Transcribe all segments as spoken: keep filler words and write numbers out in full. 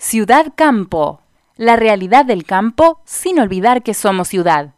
Ciudad Campo. La realidad del campo sin olvidar que somos ciudad.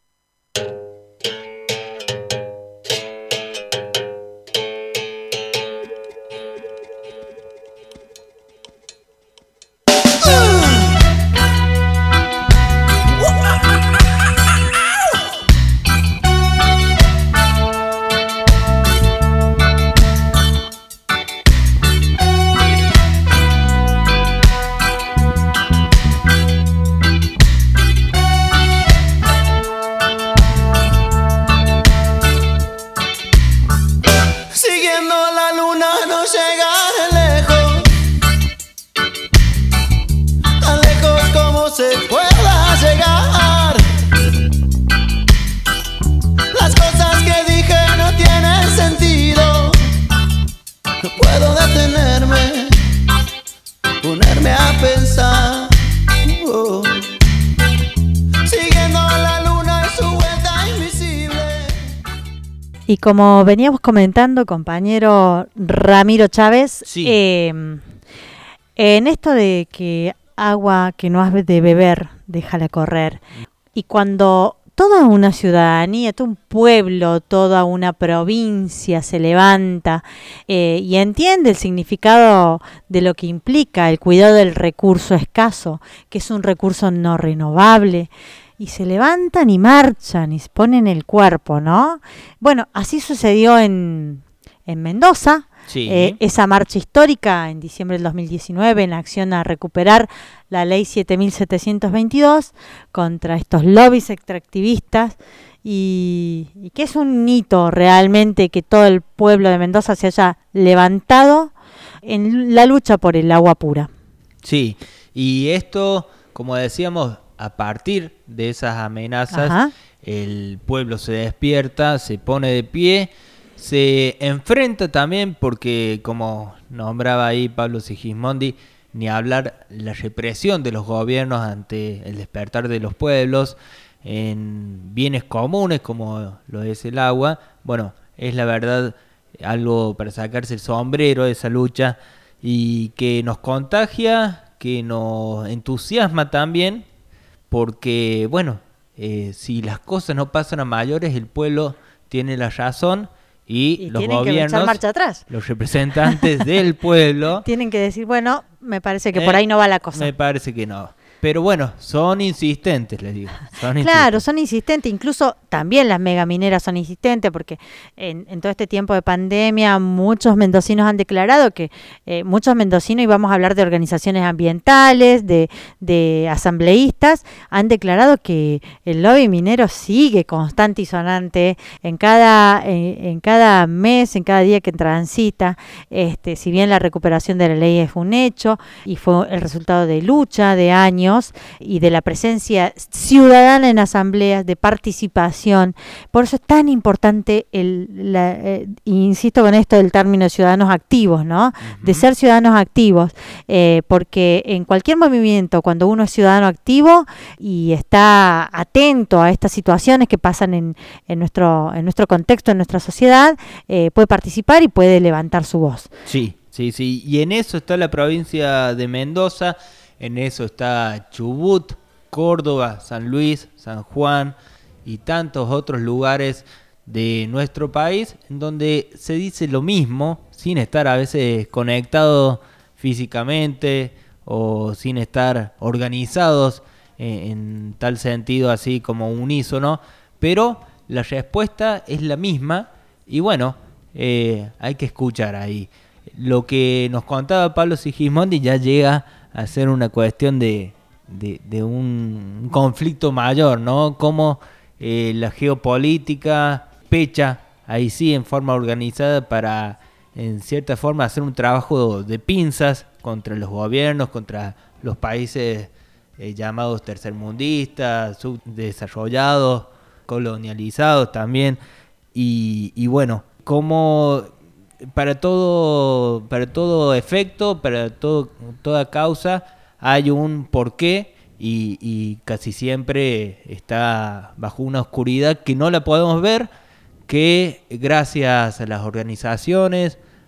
Y como veníamos comentando, compañero Ramiro Chávez, sí. eh, en esto de que agua que no has de beber, déjala correr. Y cuando toda una ciudadanía, todo un pueblo, toda una provincia se levanta eh, y entiende el significado de lo que implica el cuidado del recurso escaso, que es un recurso no renovable, y se levantan y marchan y se ponen el cuerpo, ¿no? Bueno, así sucedió en, en Mendoza, sí. eh, esa marcha histórica en diciembre del dos mil diecinueve en acción a recuperar la ley siete mil setecientos veintidós contra estos lobbies extractivistas y, y que es un hito realmente que todo el pueblo de Mendoza se haya levantado en la lucha por el agua pura. Sí, y esto, como decíamos, a partir de esas amenazas, Ajá. el pueblo se despierta, se pone de pie, se enfrenta también porque, como nombraba ahí Pablo Sigismondi, ni hablar la represión de los gobiernos ante el despertar de los pueblos en bienes comunes como lo es el agua. Bueno, es la verdad algo para sacarse el sombrero de esa lucha y que nos contagia, que nos entusiasma también. Porque, bueno, eh, si las cosas no pasan a mayores, el pueblo tiene la razón y, y los gobiernos, que echar marcha atrás. Los representantes del pueblo, tienen que decir, bueno, me parece que eh, por ahí no va la cosa. Me parece que no. Pero bueno, son insistentes, les digo. Son claro, insistentes. son insistentes, incluso también las megamineras son insistentes, porque en, en todo este tiempo de pandemia muchos mendocinos han declarado que eh, muchos mendocinos, y vamos a hablar de organizaciones ambientales, de, de asambleístas, han declarado que el lobby minero sigue constante y sonante en cada, en, en cada mes, en cada día que transita. Este, si bien la recuperación de la ley es un hecho y fue el resultado de lucha, de años, y de la presencia ciudadana en asambleas, de participación. Por eso es tan importante, el, la, eh, insisto con esto del término de ciudadanos activos, ¿no? Uh-huh. De ser ciudadanos activos, eh, porque en cualquier movimiento, cuando uno es ciudadano activo y está atento a estas situaciones que pasan en, en, nuestro, en nuestro contexto, en nuestra sociedad, eh, puede participar y puede levantar su voz. Sí, sí, sí. Y en eso está la provincia de Mendoza. En eso está Chubut, Córdoba, San Luis, San Juan y tantos otros lugares de nuestro país en donde se dice lo mismo sin estar a veces conectados físicamente o sin estar organizados en, en tal sentido así como unísono, pero la respuesta es la misma y bueno, eh, hay que escuchar ahí. Lo que nos contaba Pablo Sigismondi ya llega a ser una cuestión de, de, de un conflicto mayor, ¿no? Cómo eh, la geopolítica pecha, ahí sí, en forma organizada para, en cierta forma, hacer un trabajo de pinzas contra los gobiernos, contra los países eh, llamados tercermundistas, subdesarrollados, colonializados también. Y, y bueno, cómo para todo, para todo efecto, para todo, toda causa, hay un porqué y, y casi siempre está bajo una oscuridad que no la podemos ver, que gracias a las organizaciones,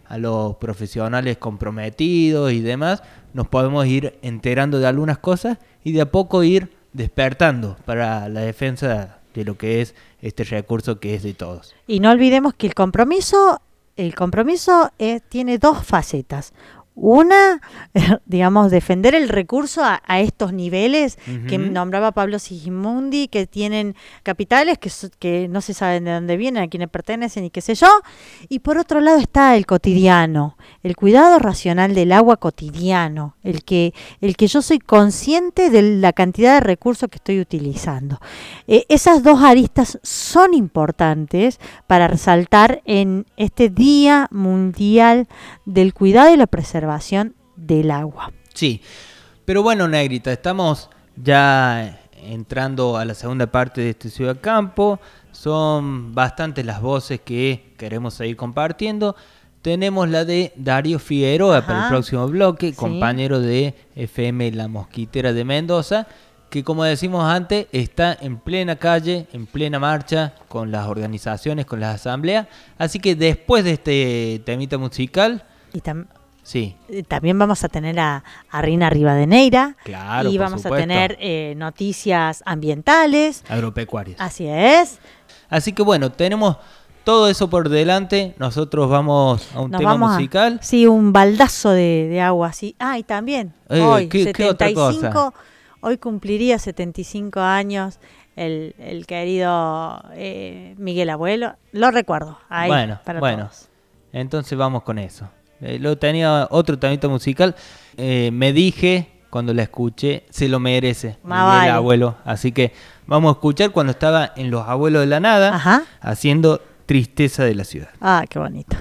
a los profesionales comprometidos y demás, nos podemos ir enterando de algunas cosas y de a poco ir despertando para la defensa de lo que es este recurso que es de todos. Y no olvidemos que el compromiso, el compromiso es, tiene dos facetas. Una, digamos, defender el recurso a, a estos niveles uh-huh. que nombraba Pablo Sigismondi, que tienen capitales que, que no se saben de dónde vienen, a quiénes pertenecen y qué sé yo. Y por otro lado está el cotidiano, el cuidado racional del agua cotidiano, el que, el que yo soy consciente de la cantidad de recursos que estoy utilizando. Eh, esas dos aristas son importantes para resaltar en este Día Mundial del Cuidado y la Preservación del agua. Sí, pero bueno, Negrita, estamos ya entrando a la segunda parte de este Ciudad Campo. Son bastantes las voces que queremos seguir compartiendo. Tenemos la de Darío Figueroa Ajá. para el próximo bloque, sí. compañero de F M La Mosquitera de Mendoza, que como decimos antes, está en plena calle, en plena marcha con las organizaciones, con las asambleas. Así que después de este temita musical... Y tam- Sí. También vamos a tener a, a Rina Rivadeneira. Claro, y por vamos supuesto. a tener eh, noticias ambientales. Agropecuarias. Así es. Así que bueno, tenemos todo eso por delante. Nosotros vamos a un Nos tema vamos musical. A, sí, un baldazo de, de agua. Sí. Ah, y también eh, hoy, ¿qué, setenta y cinco, ¿qué otra cosa? Hoy cumpliría setenta y cinco años el, el querido eh, Miguel Abuelo. Lo recuerdo. Ahí, bueno, para bueno. todos. Entonces vamos con eso. Eh, lo tenía otro temita musical. Eh, me dije, cuando la escuché, se lo merece Más Miguel vale. Abuelo. Así que vamos a escuchar cuando estaba en Los Abuelos de la Nada, Ajá. haciendo Tristeza de la Ciudad. Ah, qué bonito.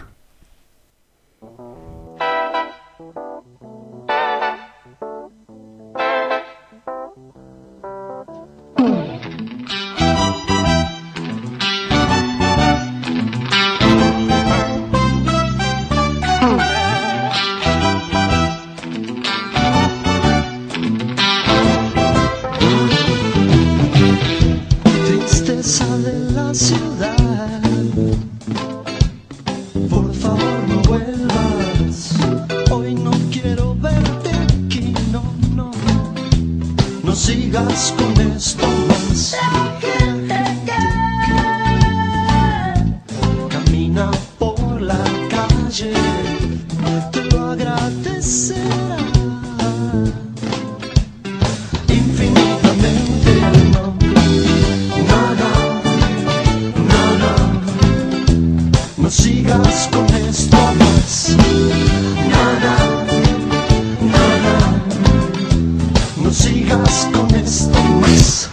Tristeza de la ciudad, por favor no vuelvas. Hoy no quiero verte aquí, no, no. No sigas con esto más. Camina por la calle, te lo agradecerá infinitamente. No, no, no, no, no. No sigas con esto más. No, no, no, no. No sigas con esto más.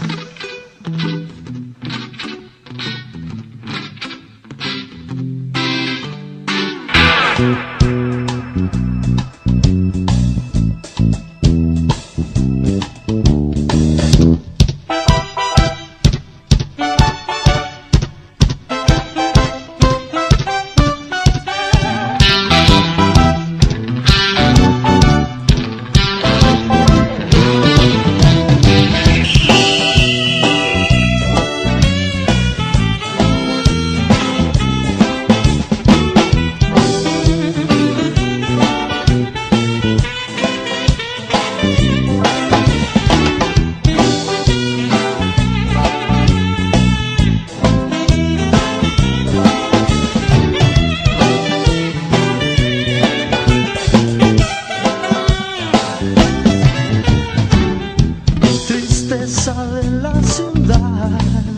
Tristeza de la ciudad,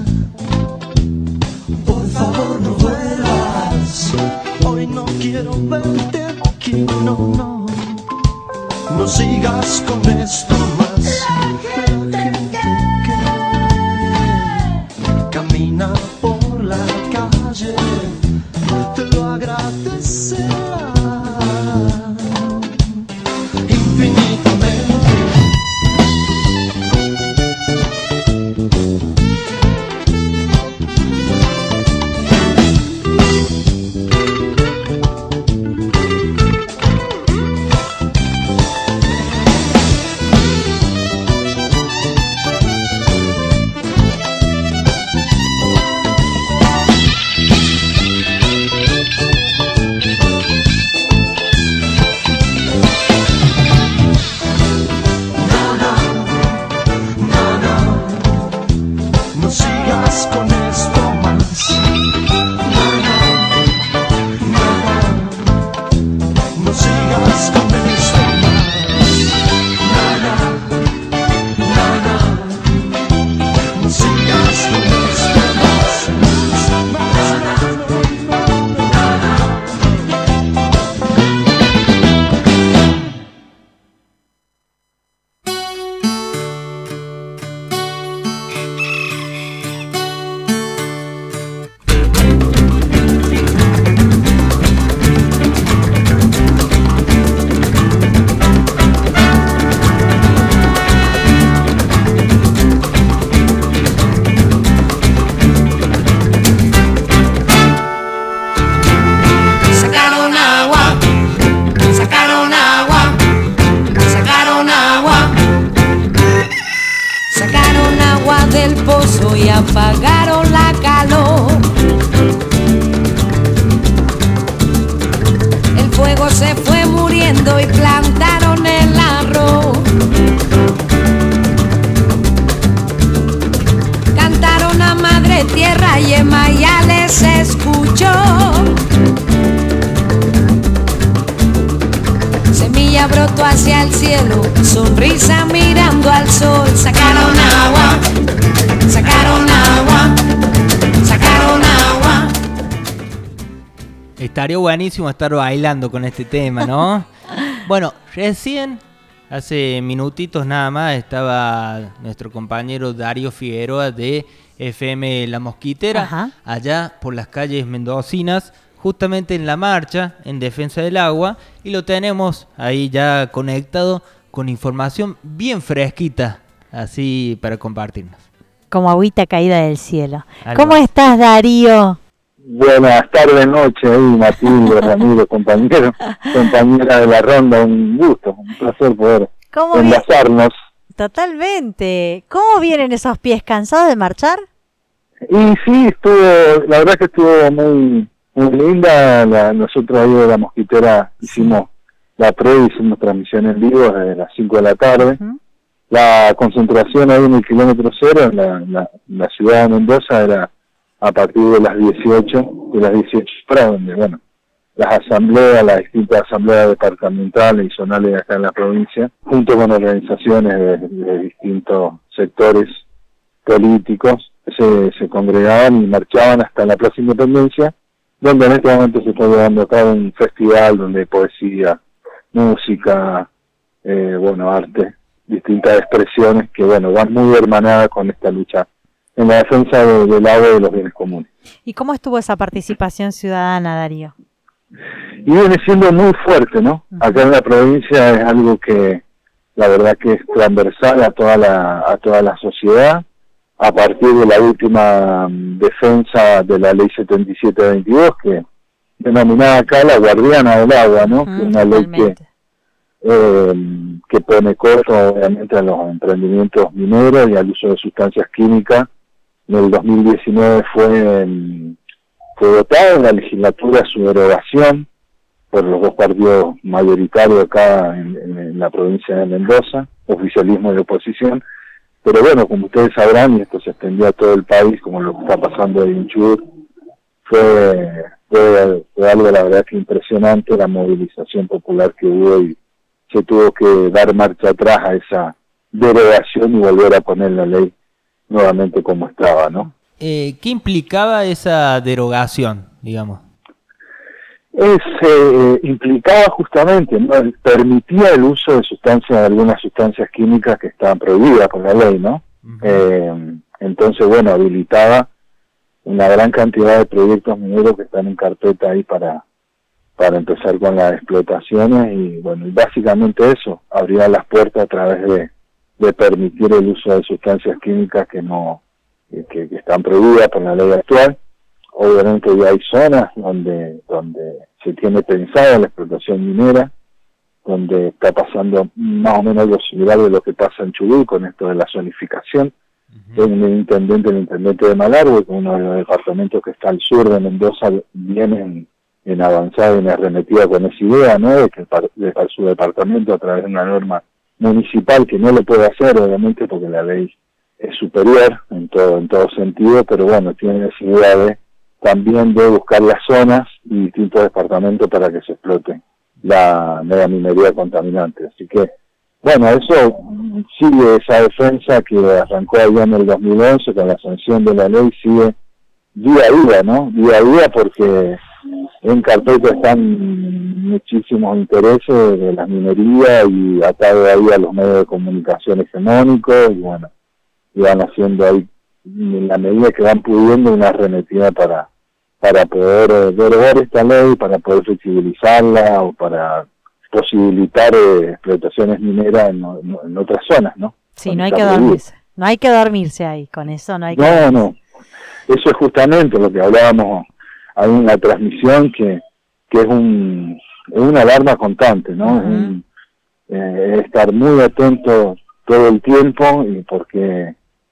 por favor no vuelvas. Hoy no quiero verte aquí, no, no. No sigas con esto más. La gente que camina por la calle te lo agradecerá infinitamente. pozo y apagaron la calor. El fuego se fue muriendo y plantaron el arroz. Cantaron a madre tierra y en Mayales se escuchó. Semilla brotó hacia el cielo, sonrisa mirando al sol. Sacaron agua, sacaron agua, sacaron agua. Estaría buenísimo estar bailando con este tema, ¿no? Bueno, recién, hace minutitos nada más, estaba nuestro compañero Darío Figueroa de F M La Mosquitera, Ajá. allá por las calles mendocinas, justamente en la marcha en defensa del agua, y lo tenemos ahí ya conectado con información bien fresquita, así para compartirnos. Como agüita caída del cielo. Algo ¿Cómo así. estás, Darío? Buenas tardes, noche, ahí Matilde, Ramiro, compañero, compañera de la ronda, un gusto, un placer poder ¿Cómo vi- enlazarnos. Totalmente. ¿Cómo vienen esos pies? ¿Cansados de marchar? Y sí, estuvo, la verdad que estuvo muy, muy linda. La, nosotros ahí de La Mosquitera hicimos la pre, hicimos transmisión en vivo desde las cinco de la tarde. Ujú. La concentración ahí en el kilómetro cero, en la, la, la ciudad de Mendoza, era a partir de las dieciocho, de las dieciocho horas, donde, bueno, las asambleas, las distintas asambleas departamentales y zonales acá en la provincia, junto con organizaciones de, de distintos sectores políticos, se, se congregaban y marchaban hasta la Plaza Independencia, donde en este momento se está llevando a cabo un festival donde hay poesía, música, eh, bueno, arte, distintas expresiones que, bueno, van muy hermanadas con esta lucha en la defensa de, del agua y de los bienes comunes. ¿Y cómo estuvo esa participación ciudadana, Darío? Y viene siendo muy fuerte, ¿no? Acá en la provincia es algo que la verdad que es transversal a toda la, a toda la sociedad, a partir de la última um, defensa de la ley setenta y siete veintidós, que denominada acá la guardiana del agua, ¿no? Ujú, Que es una ley que, totalmente. eh, que pone costo obviamente a los emprendimientos mineros y al uso de sustancias químicas. En el dos mil diecinueve fue, um, fue votada en la legislatura su derogación por los dos partidos mayoritarios acá en, en, en la provincia de Mendoza, oficialismo y oposición. Pero bueno, como ustedes sabrán, y esto se extendió a todo el país, como lo que está pasando en Chubut, fue, fue, fue algo, la verdad, que impresionante la movilización popular que hubo y se tuvo que dar marcha atrás a esa derogación y volver a poner la ley nuevamente como estaba, ¿no? Eh, ¿Qué implicaba esa derogación, digamos? Es, eh, implicaba justamente, ¿no? Permitía el uso de sustancias, de algunas sustancias químicas que estaban prohibidas por la ley, ¿no? Uh-huh. Eh, entonces, bueno, habilitaba una gran cantidad de proyectos mineros que están en carpeta ahí para para empezar con las explotaciones y, bueno, básicamente eso, abría las puertas a través de, de permitir el uso de sustancias químicas que no que, que están prohibidas por la ley actual. Obviamente ya hay zonas donde donde se tiene pensada la explotación minera, donde está pasando más o menos lo similar de lo que pasa en Chubut con esto de la zonificación. Uh-huh. El intendente, el intendente de Malargüe, que uno de los departamentos que está al sur de Mendoza, viene en, en avanzada y en arremetida con esa idea, ¿no? De que el, de, su departamento, a través de una norma municipal, que no lo puede hacer, obviamente, porque la ley es superior en todo en todo sentido, pero bueno, tiene esa idea de también de buscar las zonas y distintos departamentos para que se explote la megaminería contaminante. Así que, bueno, eso sigue, esa defensa que arrancó allá en el dos mil once con la sanción de la ley, sigue día a día, ¿no? Día a día, porque en carpeta están muchísimos intereses de la minería y atado ahí a los medios de comunicación hegemónicos, y bueno, y van haciendo ahí, en la medida que van pudiendo, una arremetida para para poder eh, derogar esta ley, para poder flexibilizarla o para posibilitar eh, explotaciones mineras en, en, en otras zonas, ¿no? Sí, Con no hay esta que medida. dormirse, no hay que dormirse ahí, con eso no hay que No, dormirse. no, eso es justamente lo que hablábamos ahí en la transmisión, que, que es un es una alarma constante, ¿no? Uh-huh. Es un, eh, estar muy atento todo el tiempo, y porque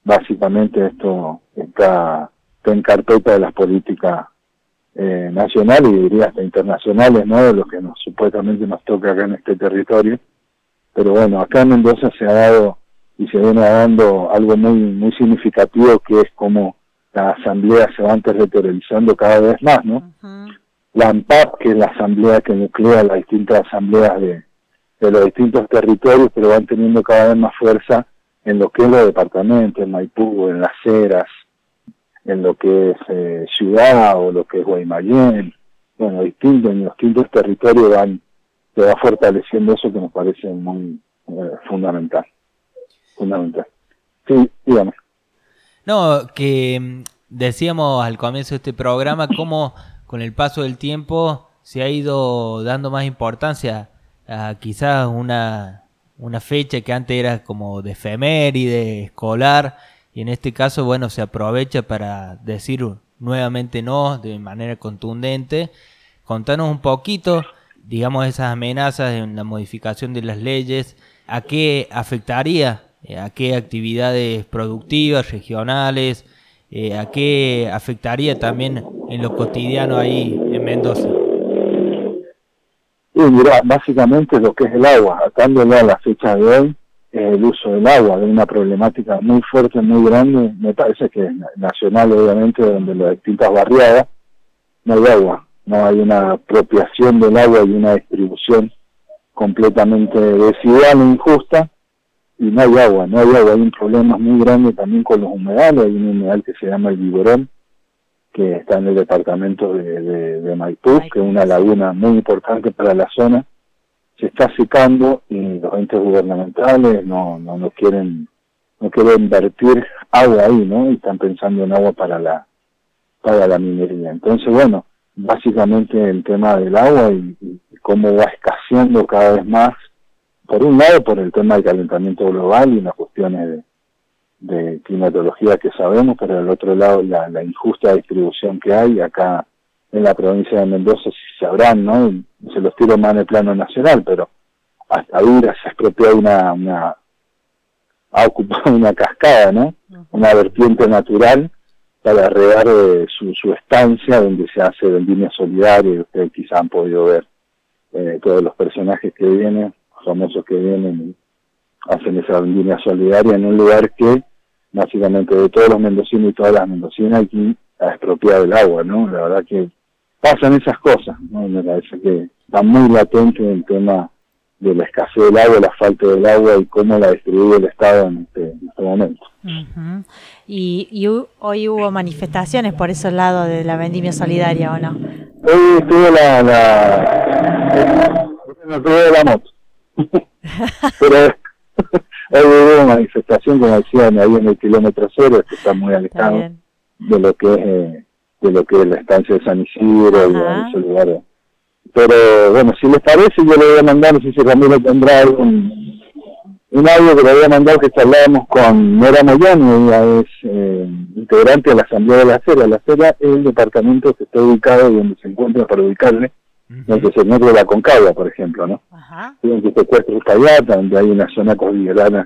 básicamente esto está, está en carpeta de las políticas eh, nacionales y diría hasta internacionales, ¿no? De lo que nos supuestamente nos toca acá en este territorio. Pero bueno, acá en Mendoza se ha dado y se viene dando algo muy muy significativo, que es como las asambleas se van territorializando cada vez más, ¿no? Uh-huh. La ANPAP, que es la asamblea que nuclea las distintas asambleas de, de los distintos territorios, pero van teniendo cada vez más fuerza en lo que es los departamentos, en Maipú, en Las Heras, en lo que es eh, Ciudad o lo que es Guaymallén, bueno, distintos, en los distintos territorios van, se va fortaleciendo eso, que nos parece muy eh, fundamental, fundamental. Sí, dígame. No, que decíamos al comienzo de este programa cómo con el paso del tiempo se ha ido dando más importancia a quizás una, una fecha que antes era como de efeméride, escolar, y en este caso, bueno, se aprovecha para decir nuevamente no de manera contundente. Contanos un poquito, digamos, esas amenazas en la modificación de las leyes, ¿a qué afectaría? ¿A qué actividades productivas, regionales? Eh, ¿A qué afectaría también en lo cotidiano ahí en Mendoza? Y mira, básicamente lo que es el agua, atándolo a la fecha de hoy, eh, el uso del agua, de una problemática muy fuerte, muy grande, me parece que es nacional, obviamente, donde las distintas barriadas no hay agua, no hay una apropiación del agua y una distribución completamente desigual e injusta, y no hay agua, no hay agua, hay un problema muy grande también con los humedales. Hay un humedal que se llama el Viborón, que está en el departamento de, de, de Maipú, que es una laguna muy importante para la zona. Se está secando y los entes gubernamentales no, no, no quieren no quieren invertir agua ahí, ¿no? Y están pensando en agua para la para la minería. Entonces, bueno, básicamente el tema del agua y, y cómo va escaseando cada vez más, por un lado por el tema del calentamiento global y las cuestiones de, de climatología que sabemos, pero del otro lado la, la injusta distribución que hay acá en la provincia de Mendoza, si sabrán, ¿no? Y se los tiro más en el plano nacional, pero hasta Vira se expropió una, una, ha ocupado una cascada, ¿no? Una vertiente natural para regar eh, su, su estancia, donde se hace vendimia solidaria, y ustedes quizás han podido ver eh, todos los personajes que vienen, famosos que vienen y hacen esa vendimia solidaria en un lugar que básicamente de todos los mendocinos y todas las mendocinas aquí ha expropiado el agua, ¿no? La verdad que pasan esas cosas, ¿no? Me parece que está muy latente el tema de la escasez del agua, la falta del agua y cómo la distribuye el Estado en este, en este momento. Uh-huh. Y, y hoy hubo manifestaciones por esos lados de la vendimia solidaria, ¿o no? Hoy estuvo la... la me tuve la moto. Pero hoy hubo una manifestación, como decían, ahí en el kilómetro cero, que está muy alejado está de lo que es eh, de lo que es la estancia de San Isidro. Ajá. Y esos lugares. Pero bueno, si les parece, yo le voy a mandar, no sé si Ramiro tendrá algún un audio que le voy a mandar, que charlábamos con Nora Moyano. Ella es eh, integrante de la Asamblea de la Cera. La Cera es el departamento que está ubicado y donde se encuentra para ubicarle, uh-huh. En que se encuentra la Concagua, por ejemplo, ¿no? Ajá. En que secuestra Uspallata, donde hay una zona cordillerana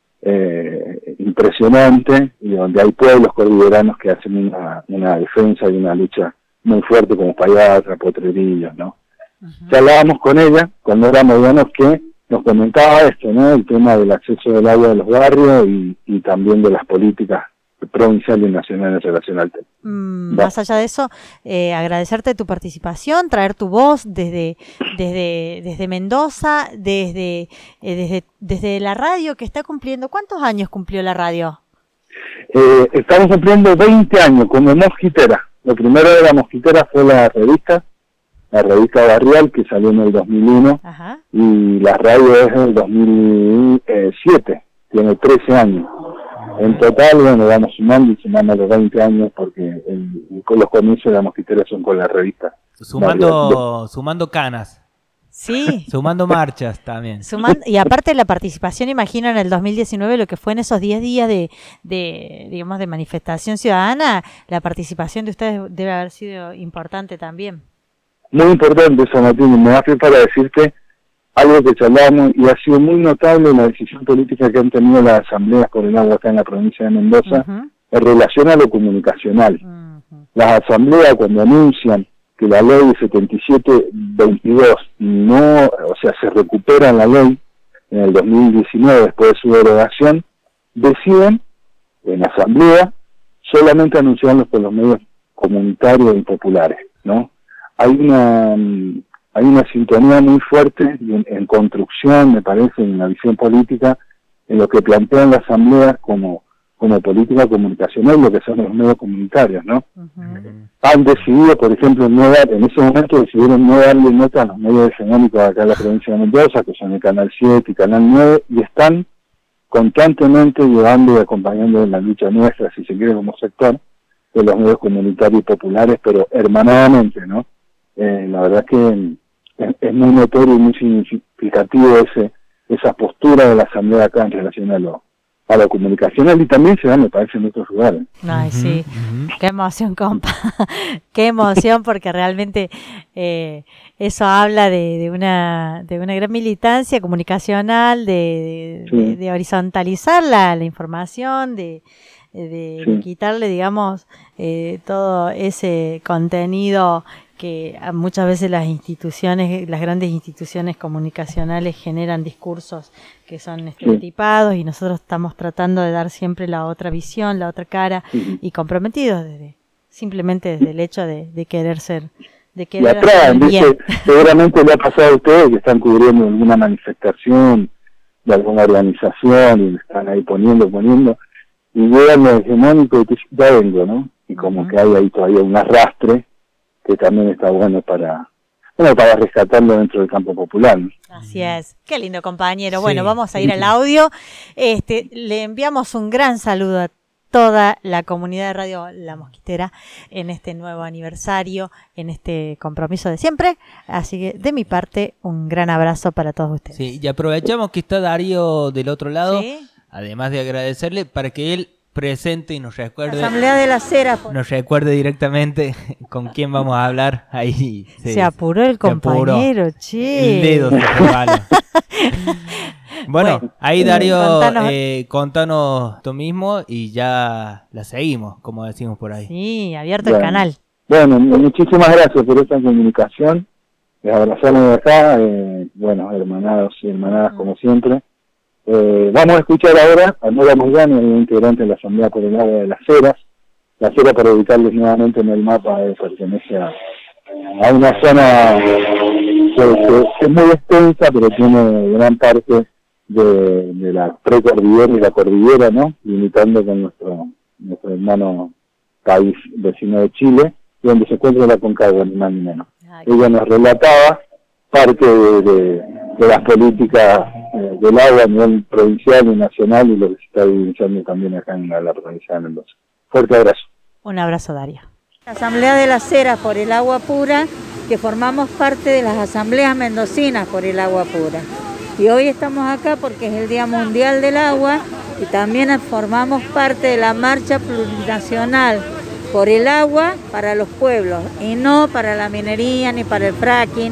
eh, impresionante, y donde hay pueblos cordilleranos que hacen una, una defensa y una lucha muy fuerte, como Uspallata, Potrerillos, ¿no? Uh-huh. Charlábamos con ella, cuando éramos buenos, que nos comentaba esto, ¿no? El tema del acceso del agua de los barrios y, y también de las políticas provinciales y nacionales en relación al tema. Mm, más allá de eso, eh, agradecerte tu participación, traer tu voz desde desde desde Mendoza, desde eh, desde desde la radio que está cumpliendo. ¿Cuántos años cumplió la radio? Eh, estamos cumpliendo veinte años como Mosquitera. Lo primero de la Mosquitera fue la revista, la revista Barrial, que salió en el dos mil uno. Ajá. Y la radio es del dos mil siete, tiene trece años. En total, bueno, vamos sumando y sumando los veinte años, porque el, el, los comienzos de la Mosquitera son con la revista. Sumando, sumando canas. Sí. Sumando marchas también. Sumando, y aparte la participación, imagino, en el dos mil diecinueve, lo que fue en esos diez días de, de, digamos, de manifestación ciudadana, la participación de ustedes debe haber sido importante también. Muy importante eso, Martín. Me da pie para decirte, algo que charlamos y ha sido muy notable la decisión política que han tenido las asambleas por el agua acá en la provincia de Mendoza, uh-huh, en relación a lo comunicacional. Uh-huh. Las asambleas, cuando anuncian que la ley setenta y siete veintidós no, o sea, se recupera la ley en el dos mil diecinueve después de su derogación, deciden en asamblea solamente anunciarlos por los medios comunitarios y populares, ¿no? Hay una hay una sintonía muy fuerte en, en construcción, me parece, en la visión política, en lo que plantean las asambleas como como política comunicacional, lo que son los medios comunitarios, ¿no? Uh-huh. Han decidido, por ejemplo, no dar, en ese momento decidieron no darle nota a los medios hegemónicos acá en la provincia de Mendoza, que son el Canal siete y Canal nueve, y están constantemente llevando y acompañando en la lucha nuestra, si se quiere, como sector, de los medios comunitarios y populares, pero hermanadamente, ¿no? Eh, la verdad que es, es muy notorio y muy significativo ese esa postura de la asamblea acá en relación a lo a la comunicacional, y también se da, me parece, en otros lugares. Ay, sí, uh-huh. Qué emoción, compa, qué emoción, porque realmente eh, eso habla de, de una de una gran militancia comunicacional, de, de, sí. de, de horizontalizar la, la información, de, de, sí. de quitarle, digamos, eh, todo ese contenido que muchas veces las instituciones, las grandes instituciones comunicacionales generan discursos que son estereotipados, sí. y nosotros estamos tratando de dar siempre la otra visión, la otra cara, sí. y comprometidos desde, simplemente desde el hecho de, de querer ser, de querer y atrás, hacer bien. Seguramente le ha pasado a ustedes que están cubriendo alguna manifestación de alguna organización y están ahí poniendo, poniendo, y llegan los hegemónicos y te dicen, ya vengo, ¿no? Y como uh-huh. que hay ahí todavía un arrastre que también está bueno para bueno para rescatarlo dentro del campo popular, ¿no? Así es, qué lindo, compañero. Sí. Bueno, vamos a ir al audio. Este, le enviamos un gran saludo a toda la comunidad de Radio La Mosquitera en este nuevo aniversario, en este compromiso de siempre. Así que de mi parte, un gran abrazo para todos ustedes. Sí, y aprovechamos que está Darío del otro lado, ¿sí? Además de agradecerle, para que él presente y nos recuerde. Asamblea de la Cera. Por... Nos recuerde directamente con quién vamos a hablar. Ahí se, se apuró el compañero, apuró. Che. El dedo se resbaló. Bueno, bueno, ahí Darío, contanos, eh, contanos tú mismo y ya la seguimos, como decimos por ahí. Sí, abierto bueno, el canal. Bueno, muchísimas gracias por esta comunicación. Les abrazamos de acá, eh, bueno, hermanados y hermanadas, mm. como siempre. Eh, vamos a escuchar ahora a Nora Moyano, un integrante de la Asamblea por el Agua de las Heras. La Cera, para ubicarles nuevamente en el mapa, eh, pertenece a, a una zona que, que, que es muy extensa, pero tiene gran parte de, de la precordillera y la cordillera, ¿no? Limitando con nuestro nuestro hermano país vecino de Chile, donde se encuentra la Concagua, ni más ni menos. Ella nos relataba parte de, de, de las políticas eh, del agua a nivel provincial y nacional, y lo que se está vivenciando también acá en la, la provincia de Mendoza. Fuerte abrazo. Un abrazo, Darío. Asamblea de las Heras por el agua pura, que formamos parte de las asambleas mendocinas por el agua pura. Y hoy estamos acá porque es el Día Mundial del Agua, y también formamos parte de la marcha plurinacional por el agua para los pueblos, y no para la minería, ni para el fracking,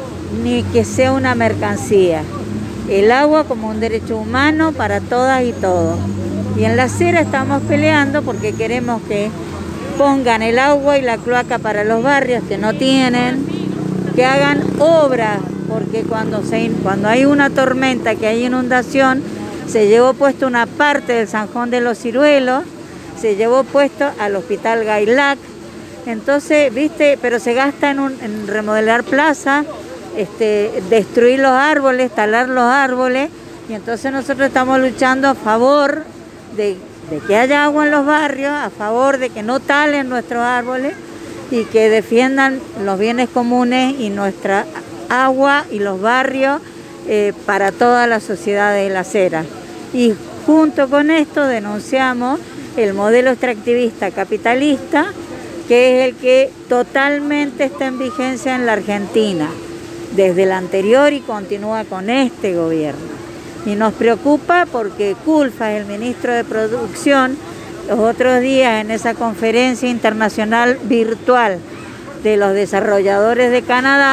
ni que sea una mercancía. El agua como un derecho humano para todas y todos. Y en la Cera estamos peleando porque queremos que pongan el agua y la cloaca para los barrios que no tienen, que hagan obras, porque cuando, se, cuando hay una tormenta, que hay inundación, se llevó puesto una parte del Zanjón de los Ciruelos, se llevó puesto al Hospital Gailac. Entonces, viste, pero se gasta en, un, en remodelar plaza, este, destruir los árboles, talar los árboles, y entonces nosotros estamos luchando a favor de, de que haya agua en los barrios, a favor de que no talen nuestros árboles y que defiendan los bienes comunes y nuestra agua y los barrios eh, para toda la sociedad de la Cera. Y junto con esto denunciamos el modelo extractivista capitalista, que es el que totalmente está en vigencia en la Argentina, desde el anterior y continúa con este gobierno. Y nos preocupa porque Culfa, el ministro de Producción, los otros días en esa conferencia internacional virtual de los desarrolladores de Canadá,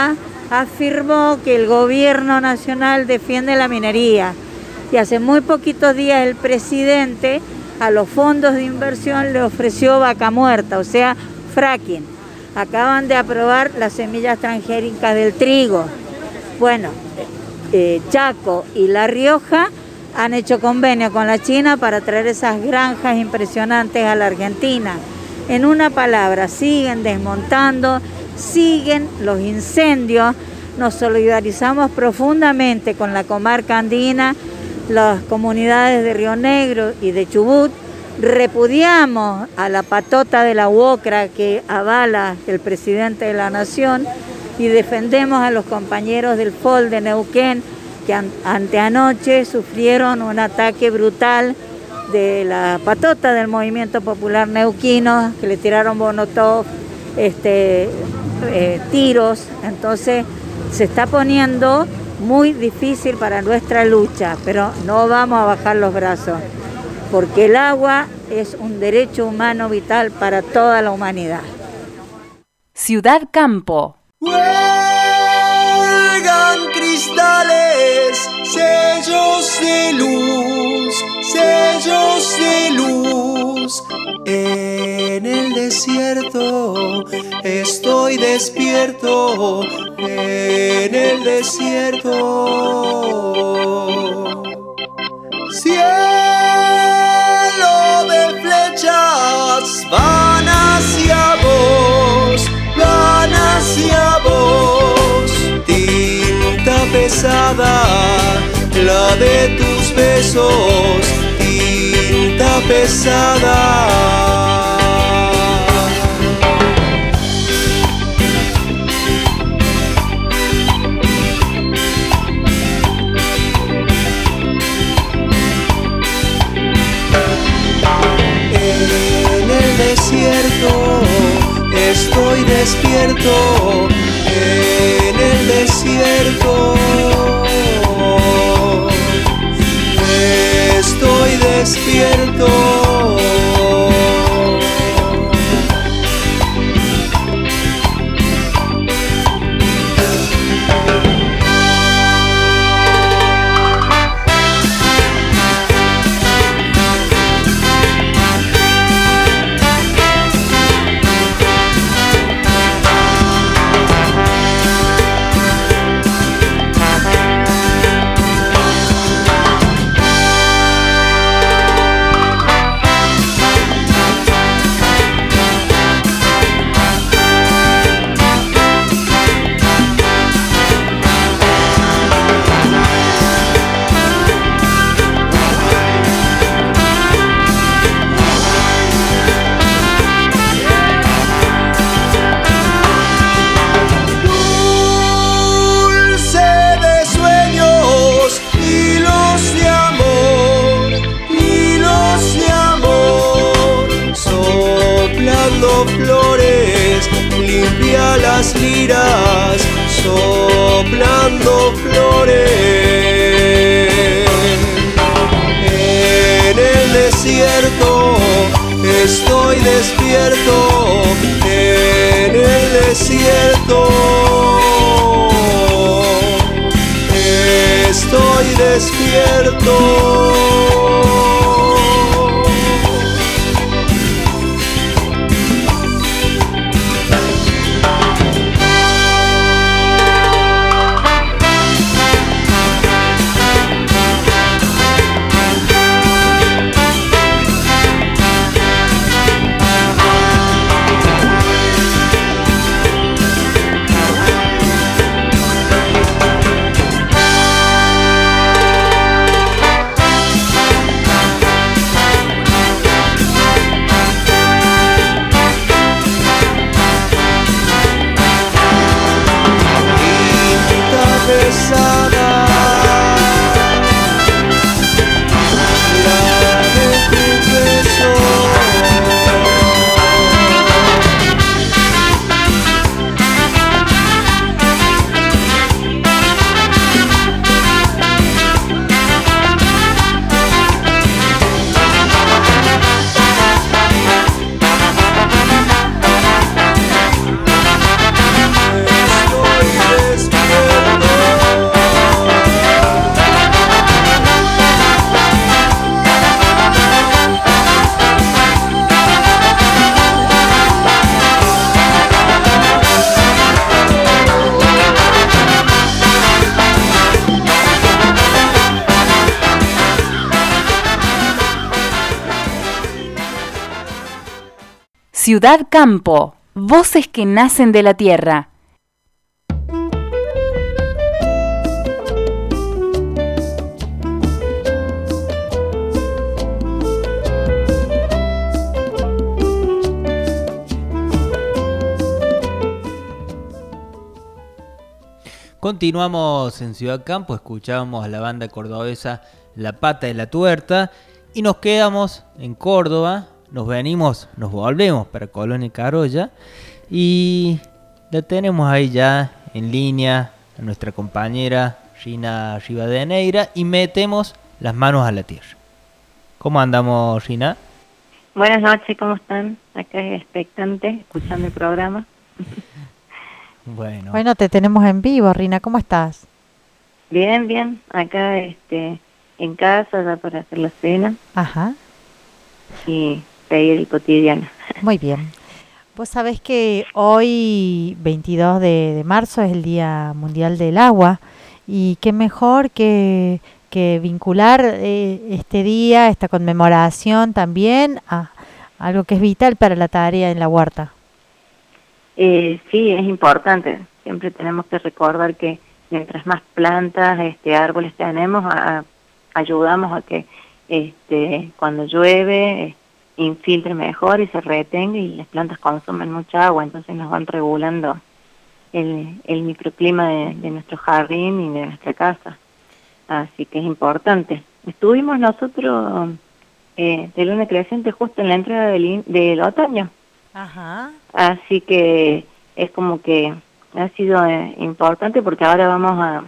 afirmó que el gobierno nacional defiende la minería. Y hace muy poquitos días el presidente a los fondos de inversión le ofreció vaca muerta, o sea, fracking. Acaban de aprobar las semillas transgénicas del trigo. Bueno, eh, Chaco y La Rioja han hecho convenio con la China para traer esas granjas impresionantes a la Argentina. En una palabra, siguen desmontando, siguen los incendios. Nos solidarizamos profundamente con la comarca andina, las comunidades de Río Negro y de Chubut. Repudiamos a la patota de la UOCRA que avala el presidente de la Nación y defendemos a los compañeros del F O L de Neuquén que an- anteanoche sufrieron un ataque brutal de la patota del Movimiento Popular Neuquino, que le tiraron molotov, este, eh, tiros. Entonces se está poniendo muy difícil para nuestra lucha, pero no vamos a bajar los brazos, porque el agua es un derecho humano vital para toda la humanidad. Ciudad Campo. Huelgan cristales, sellos de luz, sellos de luz. En el desierto estoy despierto, en el desierto. Cielo de flechas van hacia vos, van hacia vos. Tinta pesada, la de tus besos, tinta pesada. Estoy despierto en el desierto. Estoy despierto. Flores, limpia las liras, soplando flores. En el desierto estoy despierto, en el desierto estoy despierto. Ciudad Campo, voces que nacen de la tierra. Continuamos en Ciudad Campo, escuchábamos a la banda cordobesa La Pata de la Tuerta y nos quedamos en Córdoba, nos venimos, nos volvemos para Colonia Carolla y la tenemos ahí ya en línea a nuestra compañera Rina Rivadeneira y metemos las manos a la tierra. ¿Cómo andamos, Rina? Buenas noches, ¿cómo están? Acá expectante, escuchando el programa. Bueno. Bueno, te tenemos en vivo, Rina, ¿cómo estás? Bien, bien, acá este, en casa ya para hacer la cena. Ajá. Y seguir el cotidiano. Muy bien. Vos sabés que hoy, veintidós de marzo, es el Día Mundial del Agua y qué mejor que, que vincular eh, este día, esta conmemoración también a algo que es vital para la tarea en la huerta. Eh, sí, es importante. Siempre tenemos que recordar que mientras más plantas, este, árboles tenemos, a, a, ayudamos a que este, cuando llueve eh, infiltre mejor y se retenga y las plantas consumen mucha agua, entonces nos van regulando el, el microclima de, de nuestro jardín y de nuestra casa. Así que es importante. Estuvimos nosotros eh, de luna creciente justo en la entrada del, del otoño. Ajá. Así que es como que ha sido eh, importante porque ahora vamos a,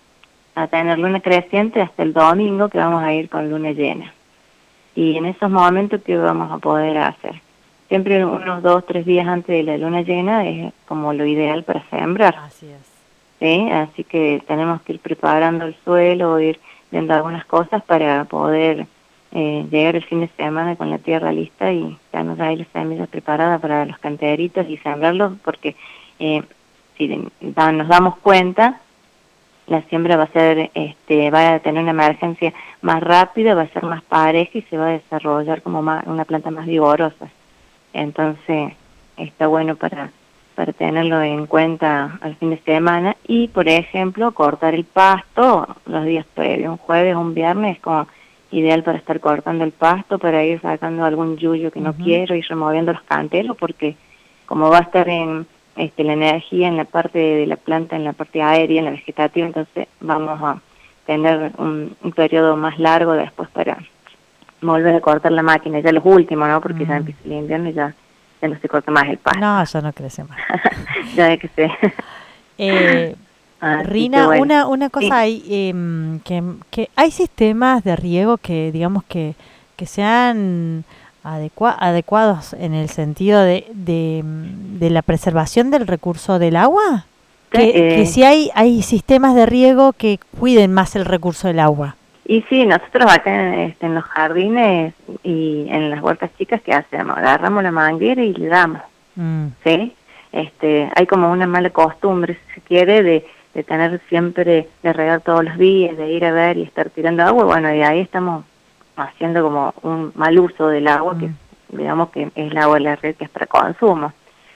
a tener luna creciente hasta el domingo, que vamos a ir con luna llena. Y en esos momentos, ¿qué vamos a poder hacer? Siempre unos dos, tres días antes de la luna llena es como lo ideal para sembrar. Así es. ¿Sí? Así que tenemos que ir preparando el suelo, ir viendo algunas cosas para poder Eh, llegar el fin de semana con la tierra lista y darnos ahí las semillas preparadas para los canteritos y sembrarlos, porque eh, si da, nos damos cuenta, la siembra va a ser, este, va a tener una emergencia más rápida, va a ser más pareja y se va a desarrollar como más, una planta más vigorosa. Entonces está bueno para, para tenerlo en cuenta al fin de semana y, por ejemplo, cortar el pasto los días previos, un jueves o un viernes, como ideal para estar cortando el pasto, para ir sacando algún yuyo que no uh-huh. quiero y removiendo los canteros, porque como va a estar en este, la energía en la parte de la planta, en la parte aérea, en la vegetativa, entonces vamos a tener un, un periodo más largo después para volver a cortar la máquina, ya los últimos, ¿no? Porque uh-huh. ya empieza el invierno y ya, ya no se corta más el pasto. No, ya no crece más. Ya de que se... eh... Ah, Rina, bueno. una una cosa sí. hay eh, que, que hay sistemas de riego que digamos que, que sean adecua adecuados en el sentido de, de, de la preservación del recurso del agua, que, eh, que si hay hay sistemas de riego que cuiden más el recurso del agua. Y sí, nosotros acá en, este, en los jardines y en las huertas chicas, ¿qué hacemos? Agarramos la manguera y le damos, mm. ¿sí? Este, hay como una mala costumbre, si se quiere, de de tener siempre, de regar todos los días, de ir a ver y estar tirando agua, bueno, y ahí estamos haciendo como un mal uso del agua, mm. que digamos que es el agua de la red que es para consumo.